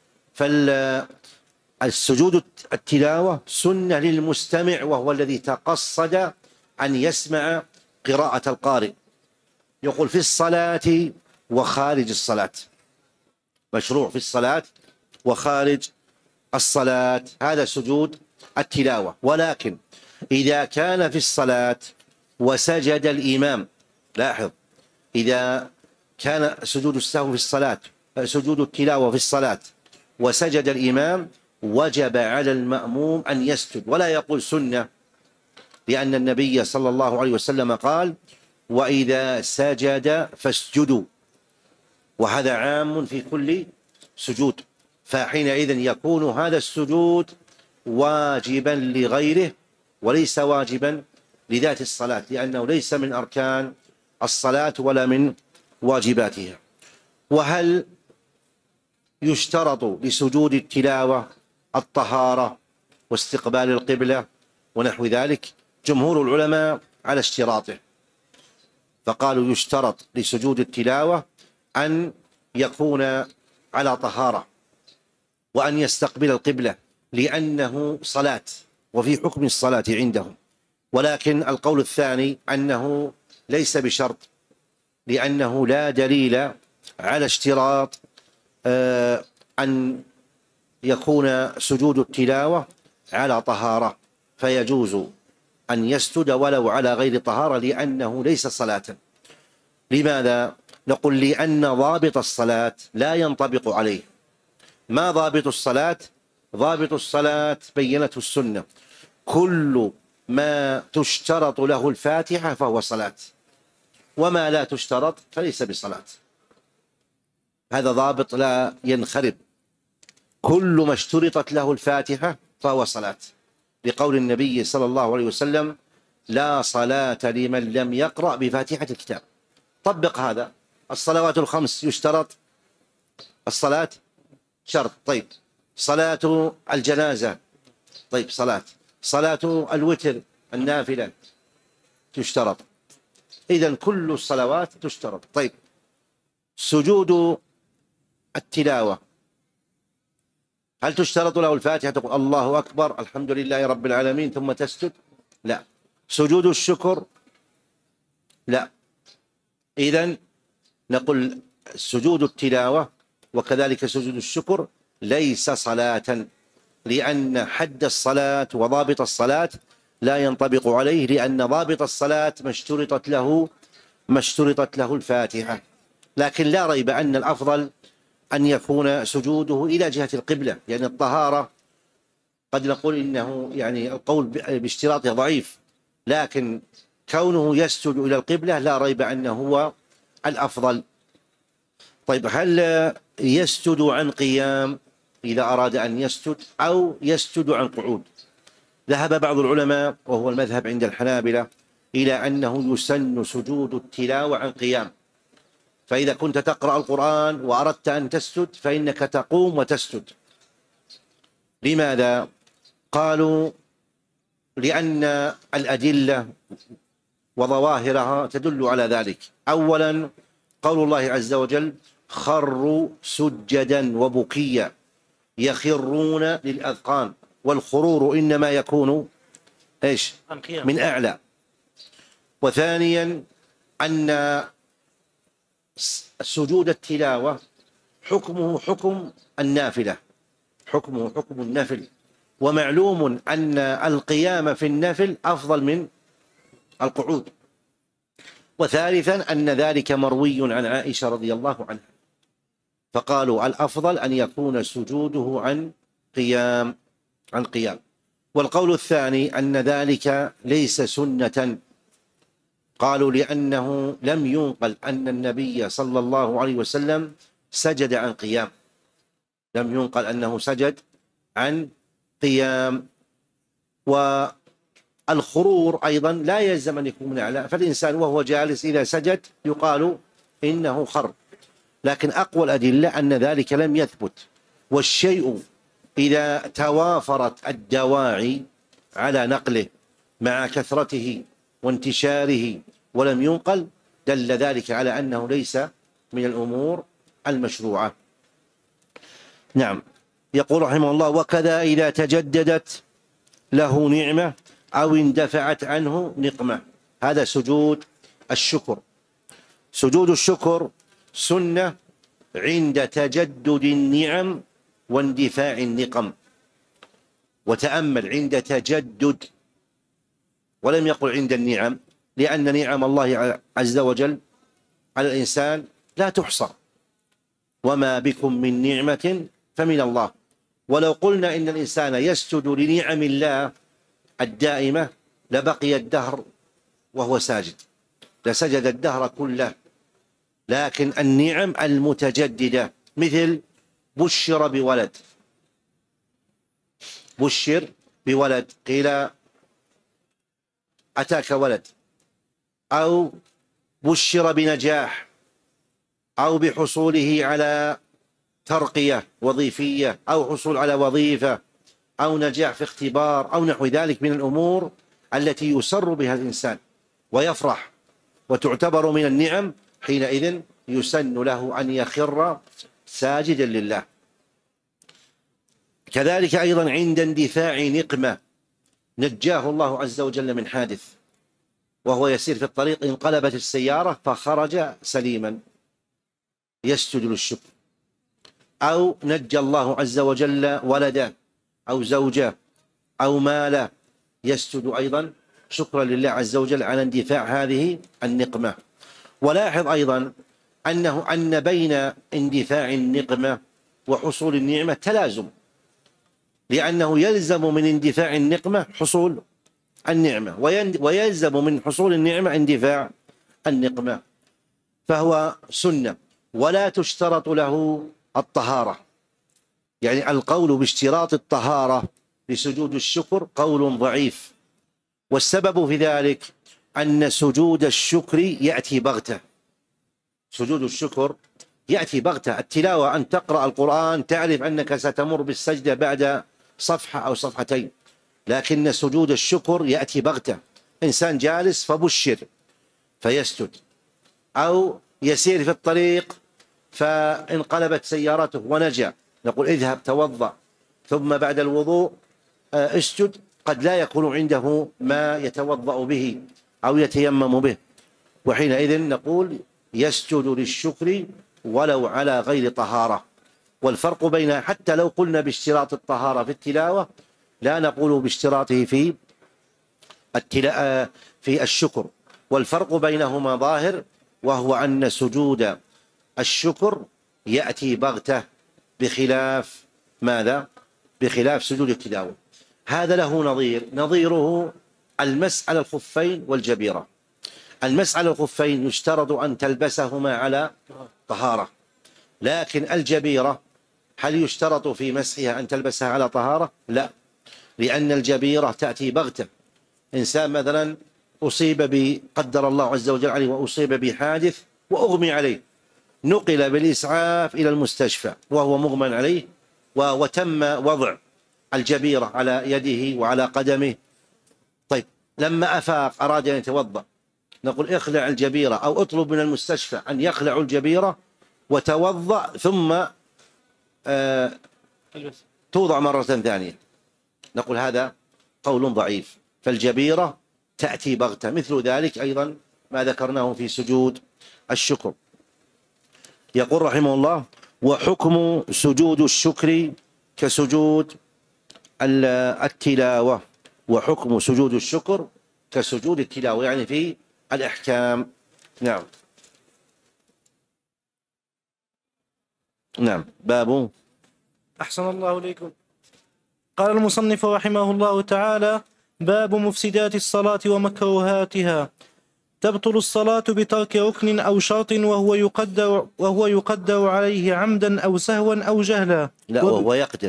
فالسجود التلاوة سنة للمستمع، وهو الذي تقصد أن يسمع قراءة القارئ. يقول: في الصلاة وخارج الصلاة، مشروع في الصلاة وخارج الصلاة، هذا سجود التلاوة. ولكن إذا كان في الصلاة وسجد الإمام، لاحظ، إذا كان سجود السهو في الصلاة، سجود التلاوة في الصلاة وسجد الإمام، وجب على المأموم أن يسجد ولا يقول سنة، لأن النبي صلى الله عليه وسلم قال: وإذا سجد فاسجدوا، وهذا عام في كل سجود، فحينئذ يكون هذا السجود واجبا لغيره وليس واجبا لذات الصلاة، لأنه ليس من أركان الصلاة ولا من واجباتها. وهل يشترط لسجود التلاوة الطهارة واستقبال القبلة ونحو ذلك؟ جمهور العلماء على اشتراطه، فقالوا يشترط لسجود التلاوة أن يكون على طهارة وأن يستقبل القبلة، لأنه صلاة وفي حكم الصلاة عندهم. ولكن القول الثاني أنه ليس بشرط، لأنه لا دليل على اشتراط أن يكون سجود التلاوة على طهارة، فيجوز أن يسجد ولو على غير طهارة لأنه ليس صلاة. لماذا؟ نقول لأن ضابط الصلاة لا ينطبق عليه. ما ضابط الصلاة؟ ضابط الصلاة بينته السنة: كل ما تشترط له الفاتحة فهو صلاة، وما لا تشترط فليس بصلاة. هذا ضابط لا ينخرب. كل ما اشترطت له الفاتحة فهو صلاة، لقول النبي صلى الله عليه وسلم: لا صلاة لمن لم يقرأ بفاتحة الكتاب. طبق هذا. الصلوات الخمس يشترط الصلاة، شرط، طيب. صلاة الجنازة، طيب، صلاة. صلاة الوتر النافلة تشترط. إذن كل الصلوات تشترط. طيب، سجود التلاوة هل تشترط له الفاتحة؟ تقول الله أكبر الحمد لله رب العالمين ثم تسجد؟ لا. سجود الشكر؟ لا. إذن نقول سجود التلاوة وكذلك سجود الشكر ليس صلاة، لأن حد الصلاة وضابط الصلاة لا ينطبق عليه، لأن ضابط الصلاة ما اشترطت له ما اشترطت له الفاتحة. لكن لا ريب أن الأفضل أن يكون سجوده إلى جهة القبلة، لأن يعني الطهارة قد نقول إنه يعني القول باشتراطه ضعيف، لكن كونه يسجد إلى القبلة لا ريب أنه هو الأفضل. طيب، هل يسجد عن قيام إذا أراد أن يسجد أو يسجد عن قعود؟ ذهب بعض العلماء وهو المذهب عند الحنابلة إلى أنه يسن سجود التلاوة عن قيام، فإذا كنت تقرأ القرآن وأردت أن تسجد فإنك تقوم وتسجد. لماذا؟ قالوا لأن الأدلة وظواهرها تدل على ذلك. أولا قول الله عز وجل: خروا سجدا وبكيا يخرون للأذقان، والخرور إنما يكون إيش؟ من أعلى. وثانيا أن سجود التلاوة حكمه حكم النافلة، حكمه حكم النفل، ومعلوم أن القيام في النفل أفضل من القعود. وثالثا أن ذلك مروي عن عائشة رضي الله عنها، فقالوا الأفضل أن يكون سجوده عن قيام عن قيام. والقول الثاني أن ذلك ليس سنة، قالوا لأنه لم ينقل أن النبي صلى الله عليه وسلم سجد عن قيام، لم ينقل أنه سجد عن قيام. والخرور أيضا لا يلزم أن يكون من أعلى، فالإنسان وهو جالس إذا سجد يقال إنه خر، لكن أقوى الأدلة أن ذلك لم يثبت. والشيء إذا توافرت الدواعي على نقله مع كثرته وانتشاره ولم ينقل دل ذلك على أنه ليس من الأمور المشروعة. نعم. يقول رحمه الله: وكذا إذا تجددت له نعمة أو اندفعت عنه نقمة. هذا سجود الشكر. سجود الشكر سنة عند تجدد النعم واندفاع النقم. وتأمل عند تجدد، ولم يقل عند النعم، لأن نعم الله عز وجل على الإنسان لا تحصى، وما بكم من نعمة فمن الله. ولو قلنا إن الإنسان يسجد لنعم الله الدائمة لبقي الدهر وهو ساجد، لسجد الدهر كله. لكن النعم المتجددة مثل بشر بولد، بشر بولد، قيل أتاك ولد، أو بشر بنجاح، أو بحصوله على ترقية وظيفية، أو حصول على وظيفة، أو نجاح في اختبار، أو نحو ذلك من الأمور التي يسر بها الإنسان ويفرح وتعتبر من النعم. حينئذ يسن له أن يخر ساجدا لله. كذلك أيضا عند اندفاع نقمة، نجاه الله عز وجل من حادث وهو يسير في الطريق، انقلبت السيارة فخرج سليما، يسجد للشكر. أو نجى الله عز وجل ولده أو زوجه أو ماله، يسجد أيضا شكرا لله عز وجل على اندفاع هذه النقمة. ولاحظ أيضا أنه أن بين اندفاع النقمة وحصول النعمة تلازم، لأنه يلزم من اندفاع النقمة حصول النعمة، ويلزم من حصول النعمة اندفاع النقمة، فهو سنة ولا تشترط له الطهارة. يعني القول باشتراط الطهارة لسجود الشكر قول ضعيف، والسبب في ذلك أن سجود الشكر يأتي بغتة. سجود الشكر يأتي بغتة. التلاوة أن تقرأ القرآن تعرف أنك ستمر بالسجدة بعد صفحة أو صفحتين، لكن سجود الشكر يأتي بغتة. إنسان جالس فبشر فيسجد، أو يسير في الطريق فانقلبت سيارته ونجا، نقول اذهب توضأ ثم بعد الوضوء اسجد. قد لا يكون عنده ما يتوضأ به أو يتيمم به، وحينئذ نقول يسجد للشكر ولو على غير طهارة. والفرق بين، حتى لو قلنا باشتراط الطهارة في التلاوة لا نقول باشتراطه في التلا... في الشكر. والفرق بينهما ظاهر، وهو أن سجود الشكر يأتي بغتة بخلاف ماذا؟ بخلاف سجود التلاوة. هذا له نظير، نظيره المسح على الخفين والجبيرة. المسح على الخفين يشترط أن تلبسهما على طهارة، لكن الجبيرة هل يشترط في مسحها أن تلبسها على طهارة؟ لا، لأن الجبيرة تأتي بغتة. إنسان مثلا أصيب بقدر الله عز وجل عليه وأصيب بحادث وأغمي عليه، نقل بالإسعاف إلى المستشفى وهو مغمى عليه، وتم وضع الجبيرة على يده وعلى قدمه. طيب لما أفاق أراد أن يتوضأ، نقول اخلع الجبيرة، أو اطلب من المستشفى أن يخلعوا الجبيرة وتوضأ ثم آه توضع مرة ثانية. نقول هذا قول ضعيف، فالجبيرة تأتي بغتة. مثل ذلك أيضا ما ذكرناه في سجود الشكر. يقول رحمه الله: وحكم سجود الشكر كسجود التلاوة. وحكم سجود الشكر كسجود التلاوة، يعني في الإحكام. نعم نعم. باب. أحسن الله إليكم. قال المصنف رحمه الله تعالى: باب مفسدات الصلاة ومكروهاتها. تبطل الصلاة بترك ركن أو شرط وهو يقدر وهو يقدر عليه عمدا أو سهوا أو جهلا. لا، وهو يقدر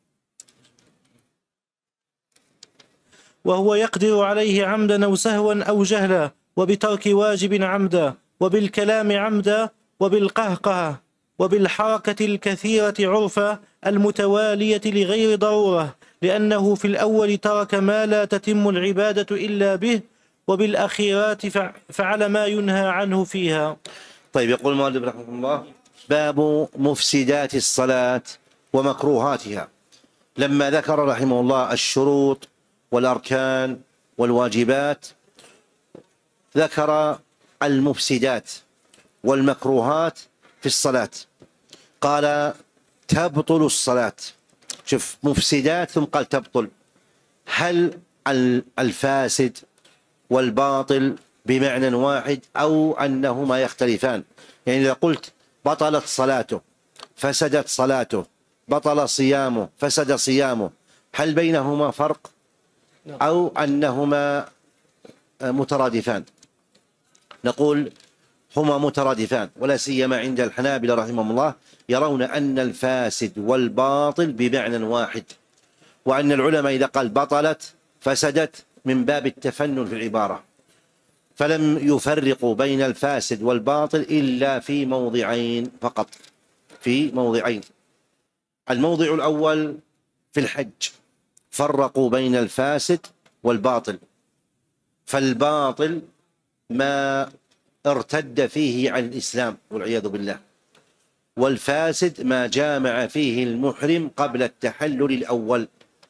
وهو يقدر عليه عمدا أو سهوا أو جهلا، وبترك واجب عمدا، وبالكلام عمدا، وبالقهقه، وبالحركة الكثيرة عرفا المتوالية لغير ضرورة، لأنه في الأول ترك ما لا تتم العبادة إلا به، وبالأخيرات فعل ما ينهى عنه فيها. طيب، يقول المؤلف رحمه الله: باب مفسدات الصلاة ومكروهاتها. لما ذكر رحمه الله الشروط والأركان والواجبات، ذكر المفسدات والمكروهات في الصلاة. قال تبطل الصلاة، شوف مفسدات ثم قال تبطل. هل الفاسد والباطل بمعنى واحد أو أنهما يختلفان؟ يعني إذا قلت بطلت صلاته فسدت صلاته، بطل صيامه فسد صيامه، هل بينهما فرق أو أنهما مترادفان؟ نقول هما مترادفان، ولا سيما عند الحنابلة رحمهم الله يرون أن الفاسد والباطل بمعنى واحد، وأن العلماء إذا قال بطلت فسدت من باب التفنن في العبارة، فلم يفرقوا بين الفاسد والباطل إلا في موضعين فقط، في موضعين. الموضع الأول في الحج فرقوا بين الفاسد والباطل، فالباطل ما ارتد فيه عن الإسلام والعياذ بالله، والفاسد ما جامع فيه المحرم قبل التحلل الأول،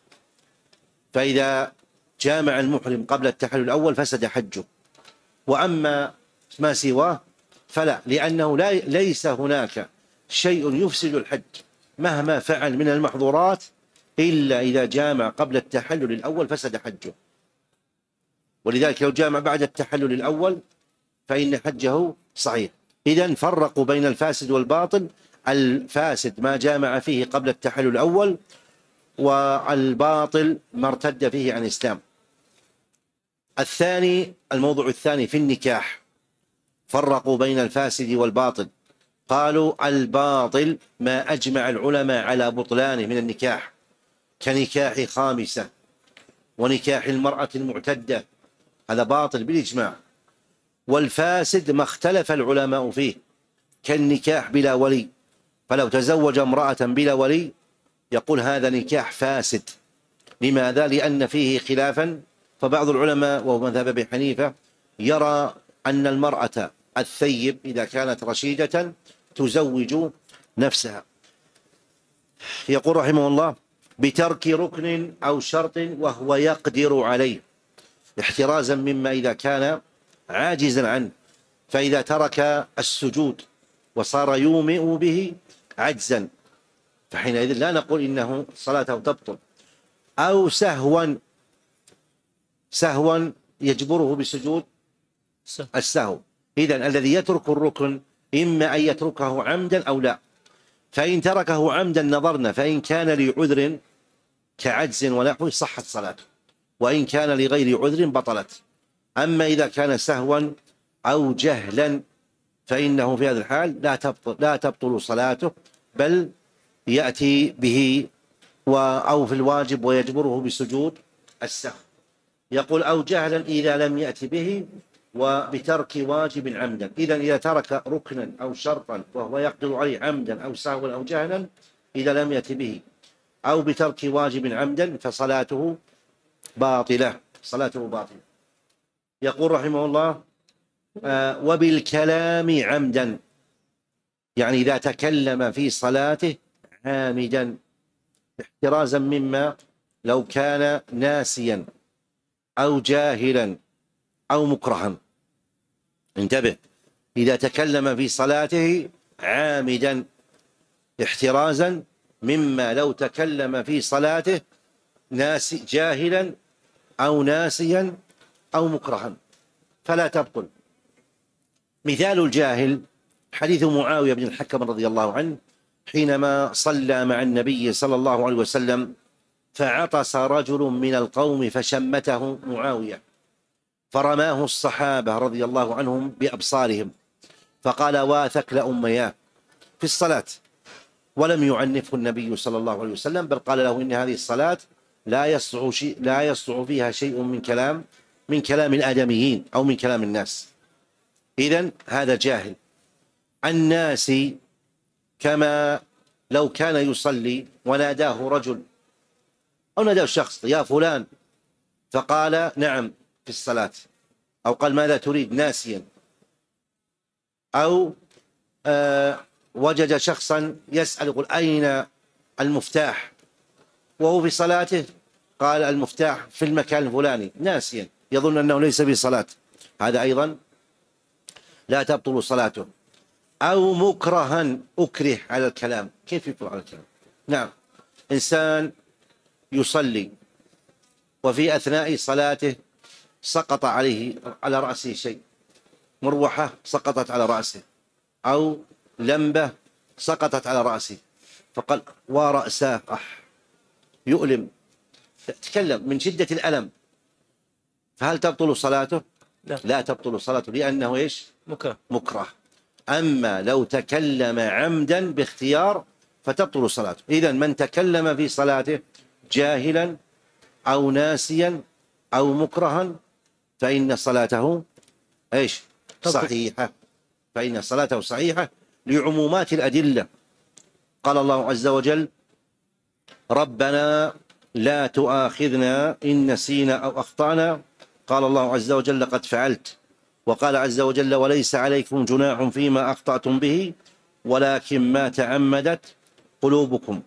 فإذا جامع المحرم قبل التحلل الأول فسد حجه، وأما ما سواه فلا، لأنه لا ليس هناك شيء يفسد الحج مهما فعل من المحظورات إلا إذا جامع قبل التحلل الأول فسد حجه، ولذلك لو جامع بعد التحلل الأول فإن حجه صحيح. إذن فرقوا بين الفاسد والباطل، الفاسد ما جامع فيه قبل التحلل الأول، والباطل ما ارتد فيه عن الإسلام. الثاني، الموضوع الثاني في النكاح فرقوا بين الفاسد والباطل، قالوا الباطل ما أجمع العلماء على بطلانه من النكاح، كنكاح خامسة ونكاح المرأة المعتدة، هذا باطل بالإجماع. والفاسد ما اختلف العلماء فيه، كالنكاح بلا ولي، فلو تزوج امرأة بلا ولي يقول هذا نكاح فاسد. لماذا؟ لأن فيه خلافا، فبعض العلماء وهو مذهب أبي حنيفة يرى أن المرأة الثيب إذا كانت رشيدة تزوج نفسها. يقول رحمه الله بترك ركن أو شرط وهو يقدر عليه، احترازا مما إذا كان عاجزا عنه، فإذا ترك السجود وصار يومئ به عجزا فحينئذ لا نقول إنه صلاته تبطل. أو سهوا، سهوا يجبره بسجود السهو، إذن الذي يترك الركن إما أن يتركه عمدا أو لا، فإن تركه عمدا نظرنا، فإن كان لعذر كعجز ونحوه صحت صلاته، وإن كان لغير عذر بطلت. أما إذا كان سهوا أو جهلا فإنه في هذا الحال لا تبطل, لا تبطل صلاته، بل يأتي به أو في الواجب ويجبره بسجود السهو. يقول أو جهلا إذا لم يأتي به وبترك واجب عمدا، إذا إذا ترك ركنا أو شرطا وهو يقدر عليه عمدا أو سهوا أو جهلا إذا لم يأتي به أو بترك واجب عمدا فصلاته باطلة، صلاته باطلة. يقول رحمه الله آه وبالكلام عمدا، يعني إذا تكلم في صلاته عامدا، احترازا مما لو كان ناسيا أو جاهلا أو مكرها. انتبه، إذا تكلم في صلاته عامدا احترازا مما لو تكلم في صلاته ناسي جاهلا أو ناسيا أو مكرها فلا تبطل. مثال الجاهل حديث معاوية بن الحكم رضي الله عنه حينما صلى مع النبي صلى الله عليه وسلم فعطس رجل من القوم فشمته معاوية، فرماه الصحابة رضي الله عنهم بأبصارهم، فقال واثك لأمياه في الصلاة، ولم يعنفه النبي صلى الله عليه وسلم، بل قال له إن هذه الصلاة لا يصلح شيء لا يصلح فيها شيء من كلام من كلام الآدميين أو من كلام الناس. إذن هذا جاهل. الناس كما لو كان يصلي وناداه رجل أو ناداه شخص يا فلان فقال نعم في الصلاة، أو قال ماذا تريد ناسيا، أو آه وجد شخصا يسأل يقول أين المفتاح وهو في صلاته، قال المفتاح في المكان الفلاني ناسيا يظن أنه ليس في صلاة، هذا أيضا لا تبطل صلاته. أو مكرها أكره على الكلام. كيف يكره على الكلام؟ نعم، إنسان يصلي وفي أثناء صلاته سقط عليه على رأسه شيء، مروحة سقطت على رأسه أو لمبة سقطت على رأسه، فقال ورأساه أح يؤلم، تكلم من شدة الألم، فهل تبطل صلاته؟ لا, لا تبطل صلاته، لأنه إيش؟ مكره. مكره. أما لو تكلم عمدا باختيار فتبطل صلاته. إذن من تكلم في صلاته جاهلا أو ناسيا أو مكرها فإن صلاته إيش؟ صحيحة، فإن صلاته صحيحة لعمومات الأدلة. قال الله عز وجل ربنا لا تؤاخذنا إن نسينا أو أخطأنا، قال الله عز وجل قد فعلت. وقال عز وجل وليس عليكم جناح فيما أخطأتم به ولكن ما تعمدت قلوبكم.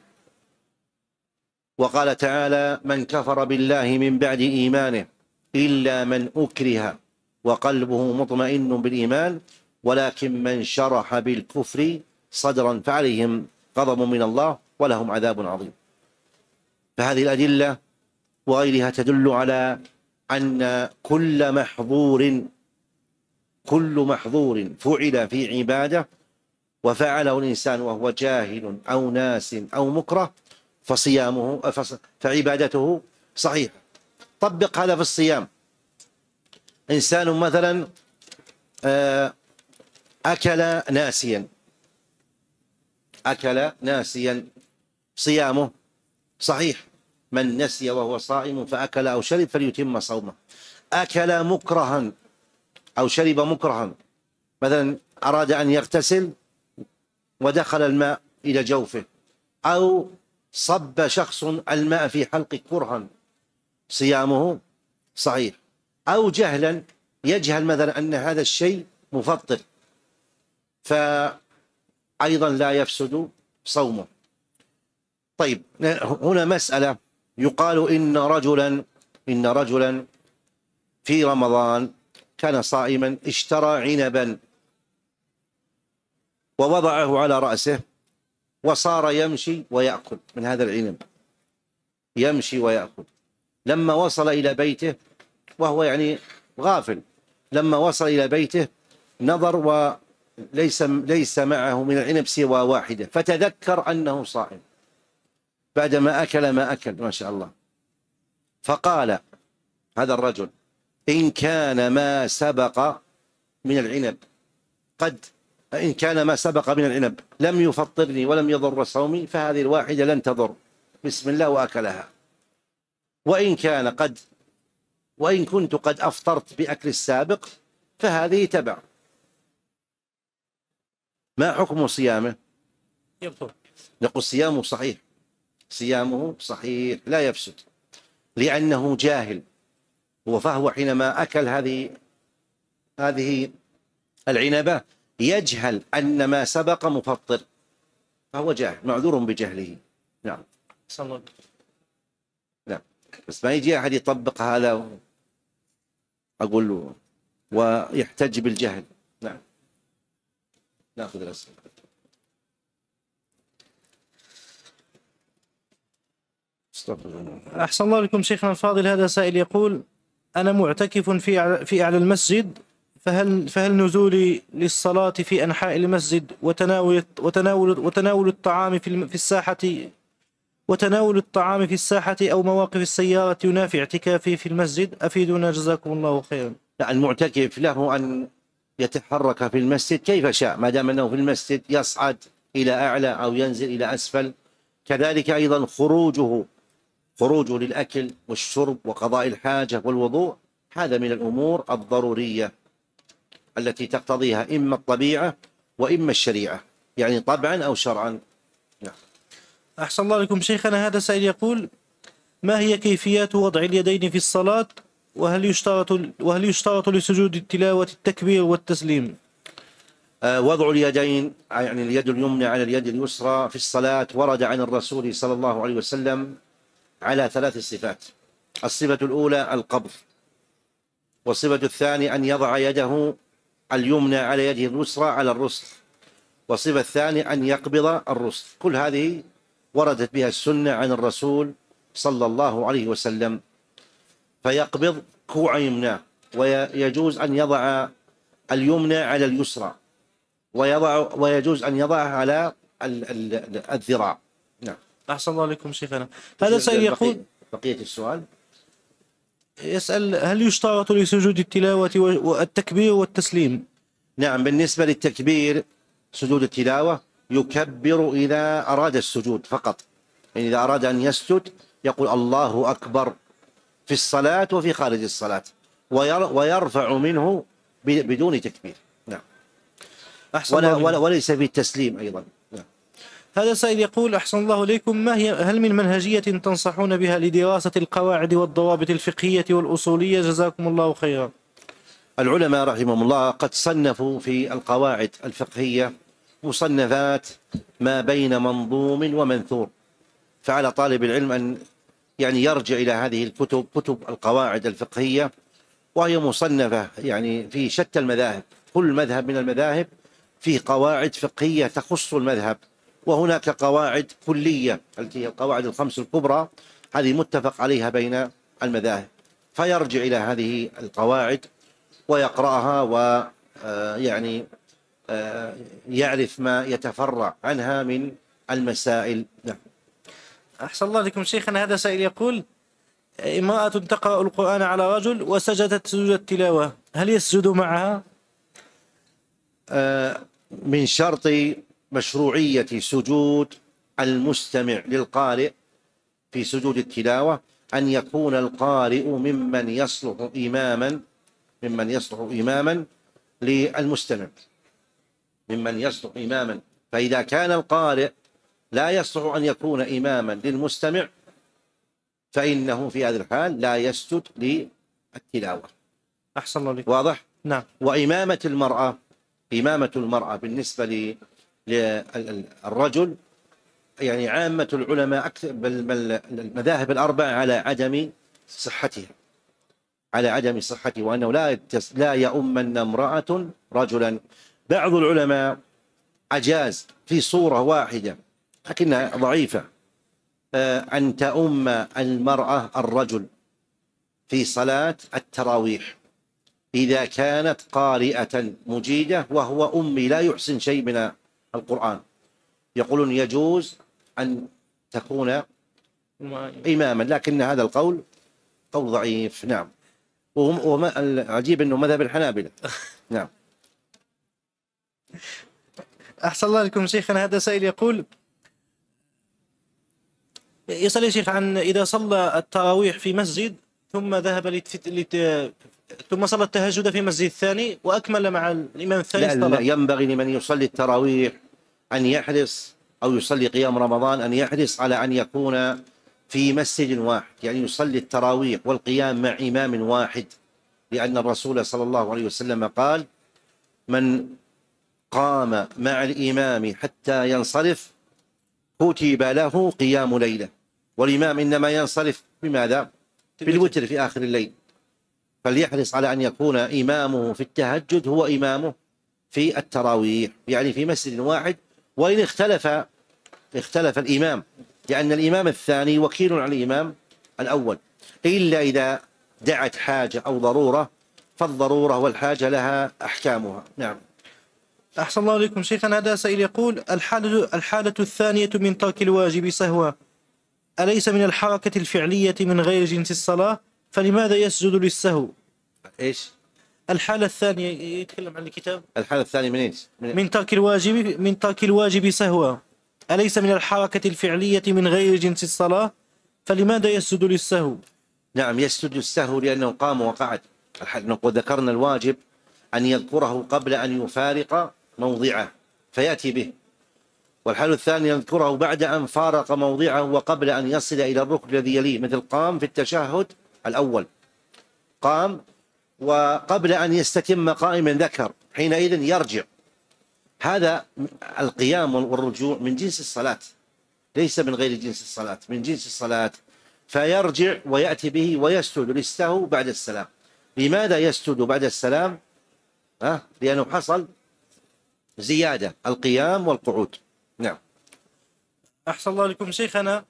وقال تعالى من كفر بالله من بعد إيمانه إلا من أكره وقلبه مطمئن بالإيمان ولكن من شرح بالكفر صدرا فعليهم غضب من الله ولهم عذاب عظيم. فهذه الأدلة وغيرها تدل على أن كل محظور كل محظور فعل في عبادة وفعله الإنسان وهو جاهل أو ناس أو مكره فصيامه فعبادته صحيحة. طبق هذا في الصيام. إنسان مثلا أكل ناسيا أكل ناسيا صيامه صحيح. من نسي وهو صائم فأكل أو شرب فليتم صومه. أكل مكرها أو شرب مكرها، مثلا أراد أن يغتسل ودخل الماء إلى جوفه أو صب شخص الماء في حلقه كرها صيامه صحيح. أو جهلا يجهل مثلا أن هذا الشيء مفطر فأيضا لا يفسد صومه. طيب هنا مسألة، يقال إن رجلا إن رجلا في رمضان كان صائما اشترى عنبا ووضعه على رأسه وصار يمشي ويأكل من هذا العنب، يمشي ويأكل. لما وصل إلى بيته وهو يعني غافل، لما وصل إلى بيته نظر وليس ليس معه من العنب سوى واحدة، فتذكر أنه صائم بعدما أكل ما أكل ما شاء الله، فقال هذا الرجل إن كان ما سبق من العنب قد إن كان ما سبق من العنب لم يفطرني ولم يضر صومي فهذه الواحدة لن تضر، بسم الله وأكلها. وإن كان قد وإن كنت قد أفطرت بأكل السابق فهذه تبع. ما حكم صيامه؟ يبطل. نقول صيامه صحيح، صيامه صحيح لا يفسد لأنه جاهل، فهو حينما أكل هذه هذه العنبة يجهل أن ما سبق مفطر، فهو جاهل معذور بجهله. نعم صلى. نعم، بس ما يجي أحد يطبق هذا أقول له ويحتج بالجهل. نعم نأخذ الأسئلة. أحسن الله لكم شيخنا الفاضل. هذا سائل يقول أنا معتكف في في أعلى المسجد، فهل فهل نزولي للصلاة في أنحاء المسجد وتناول وتناول وتناول الطعام في في الساحة وتناول الطعام في الساحة أو مواقف السيارة ينافي اعتكافي في المسجد؟ أفيدونا جزاكم الله خيرا. المعتكف له أن يتحرك في المسجد كيف شاء ما دام أنه في المسجد، يصعد إلى أعلى أو ينزل إلى أسفل. كذلك أيضا خروجه خروجه للأكل والشرب وقضاء الحاجة والوضوء هذا من الأمور الضرورية التي تقتضيها إما الطبيعة وإما الشريعة، يعني طبعا أو شرعا. نعم. أحسن الله لكم شيخنا. هذا سائل يقول ما هي كيفيات وضع اليدين في الصلاة، وهل يشترط وهل يشترط لسجود التلاوة التكبير والتسليم؟ آه وضع اليدين يعني اليد اليمنى على اليد اليسرى في الصلاة ورد عن الرسول صلى الله عليه وسلم على ثلاث صفات. الصفة الأولى القبض، والصفة الثانية أن يضع يده اليمنى على يده اليسرى على الرسغ، والصفة الثانية أن يقبض الرسل. كل هذه وردت بها السنة عن الرسول صلى الله عليه وسلم. فيقبض كوع يمناه، ويجوز أن يضع اليمنى على اليسرى، ويضع ويجوز أن يضعها على الذراع. نعم. أحسن الله عليكم شيخنا. هذا سائل يقول بقية السؤال يسأل: هل يشترط لسجود التلاوة والتكبير والتسليم؟ نعم، بالنسبة للتكبير سجود التلاوة يكبر إذا أراد السجود فقط، يعني إذا أراد أن يسجد يقول الله أكبر في الصلاة وفي خارج الصلاة، ويرفع منه بدون تكبير. نعم. أحسن ولا الله ولا وليس في التسليم أيضا. نعم. هذا سائل يقول: أحسن الله إليكم، ما هي هل من منهجية تنصحون بها لدراسة القواعد والضوابط الفقهية والأصولية؟ جزاكم الله خيرا. العلماء رحمهم الله قد صنفوا في القواعد الفقهية مصنفات ما بين منظوم ومنثور، فعلى طالب العلم أن يعني يرجع إلى هذه الكتب، كتب القواعد الفقهية، وهي مصنفة يعني في شتى المذاهب. كل مذهب من المذاهب فيه قواعد فقهية تخص المذهب، وهناك قواعد كلية التي هي القواعد الخمس الكبرى، هذه متفق عليها بين المذاهب، فيرجع إلى هذه القواعد ويقرأها ويعني يعرف ما يتفرع عنها من المسائل. نعم. أحسن الله لكم شيخنا. هذا سائل يقول: امرأة تقرأ القرآن على رجل وسجدت سجود التلاوة، هل يسجد معها؟ من شرط مشروعية سجود المستمع للقارئ في سجود التلاوة أن يكون القارئ ممن يصلح إماما ممن يصلح إماما للمستمع ممن يصلح إماما فإذا كان القارئ لا يصلح أن يكون إماما للمستمع فإنه في هذا الحال لا يسجد للتلاوة. أحسن الله لكم. واضح؟ نعم. وإمامة المرأة إمامة المرأة بالنسبة للرجل، يعني عامة العلماء أكثر بل المذاهب الأربع على عدم صحتها على عدم صحته وأنه لا لا يؤمن امرأة رجلا. بعض العلماء أجاز في صورة واحدة لكنها ضعيفة أن تؤم المرأة الرجل في صلاة التراويح إذا كانت قارئة مجيدة وهو أمي لا يحسن شيء من القرآن، يقولون يجوز أن تكون إماما، لكن هذا القول قول ضعيف. نعم. وما العجيب أنه مذهب الحنابلة. نعم. أحسن الله لكم شيخنا. هذا سائل يقول: يسأل يا شيخ عن إذا صلى التراويح في مسجد ثم ذهب لت... لت... ثم صلى التهجد في مسجد ثاني وأكمل مع الإمام الثاني لا, لا ينبغي لمن يصلي التراويح أن يحرص أو يصلي قيام رمضان أن يحرص على أن يكون في مسجد واحد، يعني يصلي التراويح والقيام مع إمام واحد، لأن الرسول صلى الله عليه وسلم قال: من قام مع الإمام حتى ينصرف كتب له قيام ليلة. والإمام إنما ينصرف بماذا؟ بالوتر في آخر الليل، فليحرص على أن يكون إمامه في التهجد هو إمامه في التراويح، يعني في مسجد واحد، وإن اختلف اختلف الإمام، لأن الإمام الثاني وكيل على الإمام الأول، إلا إذا دعت حاجة أو ضرورة، فالضرورة والحاجة لها أحكامها. نعم. أحسن الله عليكم شيخنا. هذا سائل يقول: الحالة, الحالة الثانية من ترك الواجب سهوا أليس من الحركة الفعلية من غير جنس الصلاة؟ فلماذا يسجد للسهو؟ إيش؟ الحالة الثانية يتكلم عن الكتاب. الحالة الثانية من إيش؟ من, من ترك الواجب من ترك الواجب سهوا أليس من الحركة الفعلية من غير جنس الصلاة؟ فلماذا يسجد للسهو؟ نعم، يسجد للسهو لأنه قام وقعد. نقول ذكرنا الواجب أن يذكره قبل أن يفارق موضعه فيأتي به، والحالة الثانية يذكره بعد أن فارق موضعه وقبل أن يصل إلى الركن الذي يليه، مثل قام في التشهد الأول، قام وقبل أن يستتم قائما ذكر، حينئذ يرجع. هذا القيام والرجوع من جنس الصلاة، ليس من غير جنس الصلاة، من جنس الصلاة، فيرجع ويأتي به ويسجد للسهو بعد السلام. لماذا يسجد بعد السلام؟ أه؟ لأنه حصل زيادة القيام والقعود. نعم. أحسن الله لكم شيخنا.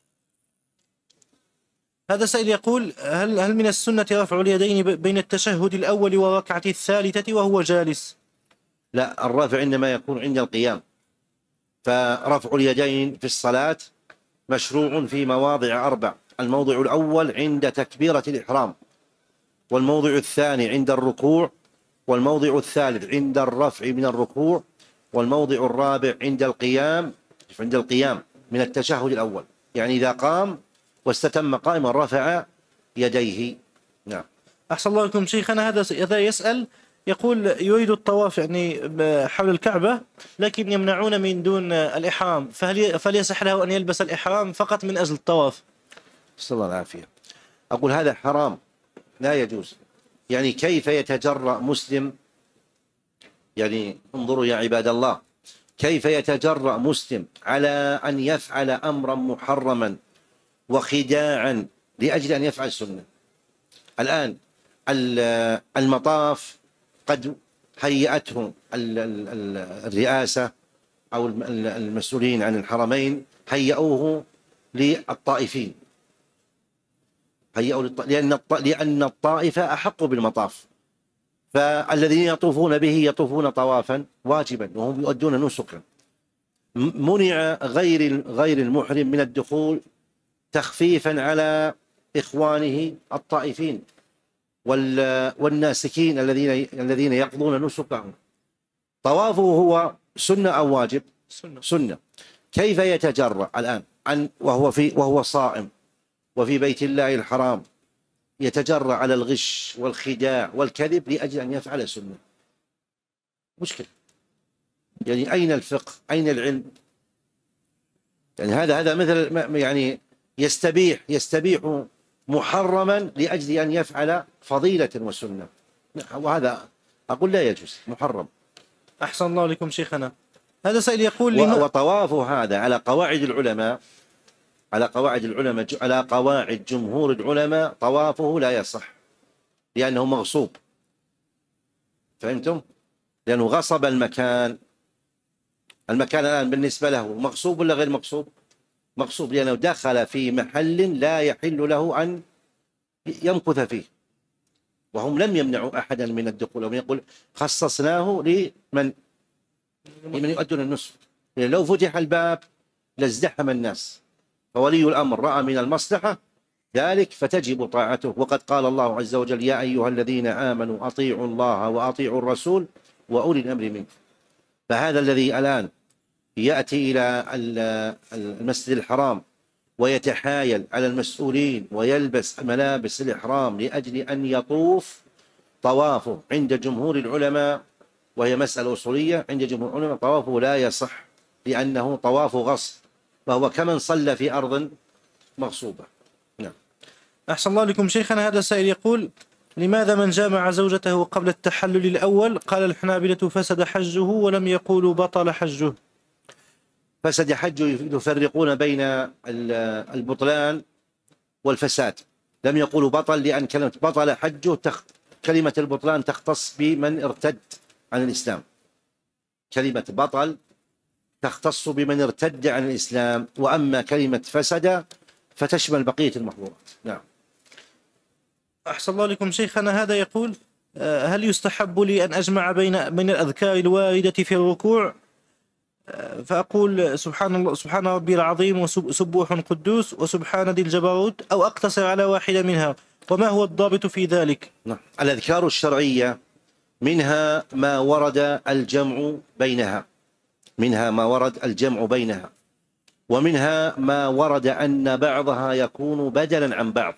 هذا سائل يقول: هل هل من السنة رفع اليدين بين التشهد الأول والركعة الثالثة وهو جالس؟ لا، الرفع إنما يكون عند القيام، فرفع اليدين في الصلاة مشروع في مواضع أربع: الموضع الأول عند تكبيرة الإحرام، والموضع الثاني عند الركوع، والموضع الثالث عند الرفع من الركوع، والموضع الرابع عند القيام عند القيام من التشهد الأول، يعني إذا قام واستتم قائما رفع يديه. نعم. أحسن الله لكم شيخنا. هذا هذا يسأل يقول: يريد الطواف يعني حول الكعبة، لكن يمنعون من دون الإحرام، فهل فهل يصح له أن يلبس الإحرام فقط من أجل الطواف؟ نسأل الله العافية. أقول هذا حرام، لا يجوز. يعني كيف يتجرأ مسلم، يعني انظروا يا عباد الله، كيف يتجرأ مسلم على أن يفعل أمرا محرما وخداعا لأجل أن يفعل سنة؟ الآن المطاف قد هيأته الرئاسة أو المسؤولين عن الحرمين، هيئوه للطائفين، هيئوا لأن لأن الطائفة أحق بالمطاف، فالذين يطوفون به يطوفون طوافا واجبا وهم يؤدون نسكا. منع غير غير المحرم من الدخول تخفيفا على إخوانه الطائفين والناسكين الذين الذين يقضون نسكهم. طوافه هو سنة أو واجب؟ سنة. سنة. كيف يتجرأ الآن عن وهو في وهو صائم وفي بيت الله الحرام يتجرأ على الغش والخداع والكذب لأجل أن يفعل سنة؟ مشكلة. يعني أين الفقه؟ أين العلم؟ يعني هذا هذا مثل يعني يستبيح يستبيح محرما لأجل أن يفعل فضيلة وسنة، وهذا أقول لا يجوز، محرم. أحسن الله لكم شيخنا. هذا سائل يقول: وطواف هذا على قواعد العلماء على قواعد العلماء على قواعد جمهور العلماء طوافه لا يصح، لأنه مغصوب. فهمتم؟ لأنه غصب المكان. المكان الآن بالنسبة له مغصوب ولا غير مغصوب؟ مغصوب، لأنه دخل في محل لا يحل له أن يمكث فيه، وهم لم يمنعوا أحدا من الدخول. ومن يقول خصصناه لمن لمن يؤدون النسك، لأن لو فتح الباب لازدحم الناس، فولي الأمر رأى من المصلحة ذلك فتجب طاعته. وقد قال الله عز وجل: يا أيها الذين آمنوا أطيعوا الله وأطيعوا الرسول وأولي الأمر منكم. فهذا الذي الآن يأتي إلى المسجد الحرام ويتحايل على المسؤولين ويلبس ملابس الإحرام لأجل أن يطوف، طوافه عند جمهور العلماء، وهي مسألة أصولية عند جمهور العلماء، طوافه لا يصح، لأنه طواف غصب، فهو كمن صلى في أرض مغصوبة. نعم. أحسن الله لكم شيخنا. هذا سائل يقول: لماذا من جامع زوجته قبل التحلل الأول قال الحنابلة فسد حجه ولم يقولوا بطل حجه؟ فسد حجه يفرقون بين البطلان والفساد، لم يقولوا بطل، لأن كلمة بطل حجه تخ... كلمة البطلان تختص بمن ارتد عن الإسلام، كلمة بطل تختص بمن ارتد عن الإسلام، وأما كلمة فسد فتشمل بقية المحظورات. نعم. أحسن الله لكم شيخنا. هذا يقول: هل يستحب لي أن أجمع بين بين الأذكار الواردة في الركوع، فأقول سبحان الله سبحان ربي العظيم وسبوح قدوس وسبحان ذي الجبروت، أو أقتصر على واحدة منها؟ وما هو الضابط في ذلك؟ نعم. الأذكار الشرعية منها ما ورد الجمع بينها منها ما ورد الجمع بينها ومنها ما ورد أن بعضها يكون بدلا عن بعض.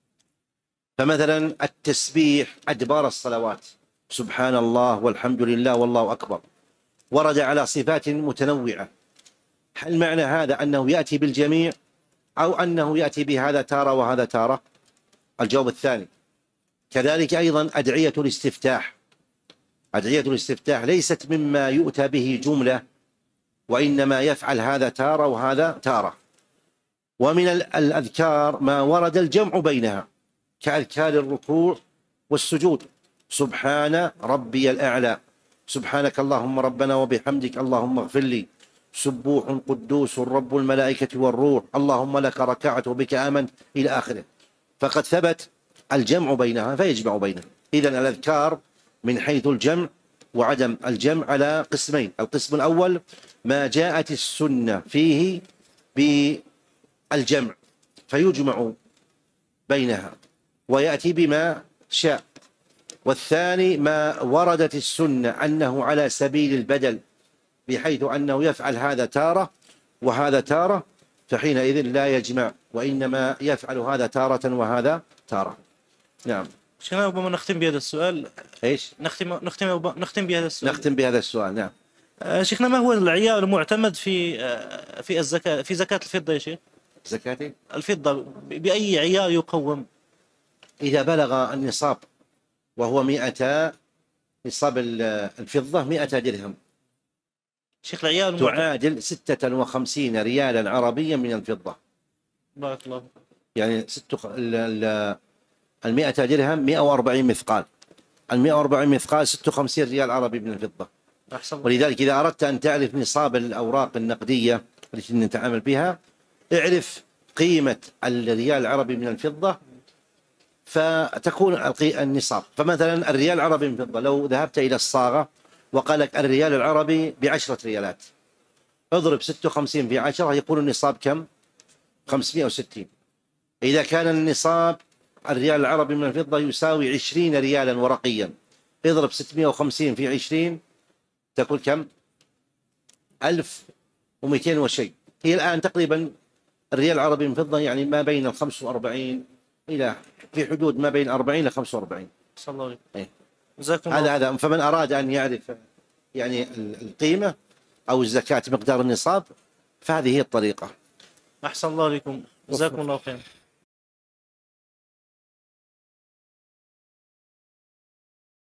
فمثلا التسبيح أدبار الصلوات، سبحان الله والحمد لله والله أكبر، ورد على صفات متنوعة. هل معنى هذا أنه يأتي بالجميع أو أنه يأتي بهذا تارة وهذا تارة؟ الجواب الثاني. كذلك أيضا أدعية الاستفتاح، أدعية الاستفتاح ليست مما يؤتى به جملة، وإنما يفعل هذا تارة وهذا تارة. ومن الأذكار ما ورد الجمع بينها كأذكار الركوع والسجود، سبحان ربي الأعلى سبحانك اللهم ربنا وبحمدك اللهم اغفر لي، سبوح قدوس رب الملائكة والروح، اللهم لك ركعت وبك آمنت، إلى آخره. فقد ثبت الجمع بينها فيجمع بينها. إذن الأذكار من حيث الجمع وعدم الجمع على قسمين: القسم الأول ما جاءت السنة فيه بالجمع فيجمع بينها ويأتي بما شاء، والثاني ما وردت السنة أنه على سبيل البدل بحيث أنه يفعل هذا تارة وهذا تارة، فحينئذ لا يجمع وإنما يفعل هذا تارة وهذا تارة. نعم. شيخنا ربما نختم بهذا السؤال. ايش؟ نختم نختم نختم بهذا السؤال. نختم بهذا السؤال. نعم. آه شيخنا، ما هو العيار المعتمد في آه في الزكاة في زكاة الفضة يا شيخ؟ زكاة الفضة بأي عيار يقوم؟ إذا بلغ النصاب وهو مئة، نصاب الفضة مئة درهم، شيخ العيار المعتمد تعادل ستة وخمسين ريالا عربيا من الفضة. بارك الله. يعني ست المئة درهم مئة وأربعين مثقال، المئة وأربعين مثقال ستة وخمسين ريال عربي من الفضة. أحسن. ولذلك إذا أردت أن تعرف نصاب الأوراق النقدية التي نتعامل بها، اعرف قيمة الريال العربي من الفضة فتكون النصاب. فمثلا الريال العربي من الفضة لو ذهبت إلى الصاغة وقال لك الريال العربي بعشرة ريالات، اضرب ستة وخمسين في عشرة يكون النصاب كم؟ خمسمئة وستين. إذا كان النصاب الريال العربي من الفضة يساوي عشرين ريالا ورقيا، اضرب ستمئة وخمسين في عشرين تكون كم؟ ألف ومئتين وشيء. هي الآن تقريبا الريال العربي من الفضة يعني ما بين الخمس وأربعين إلى في حدود ما بين أربعين إلى خمسة وأربعين. صلى الله عليه. إيه. هذا هذا فمن أراد أن يعرف يعني القيمة أو الزكاة مقدار النصاب فهذه هي الطريقة. أحسن الله عليكم، جزاكم الله خير.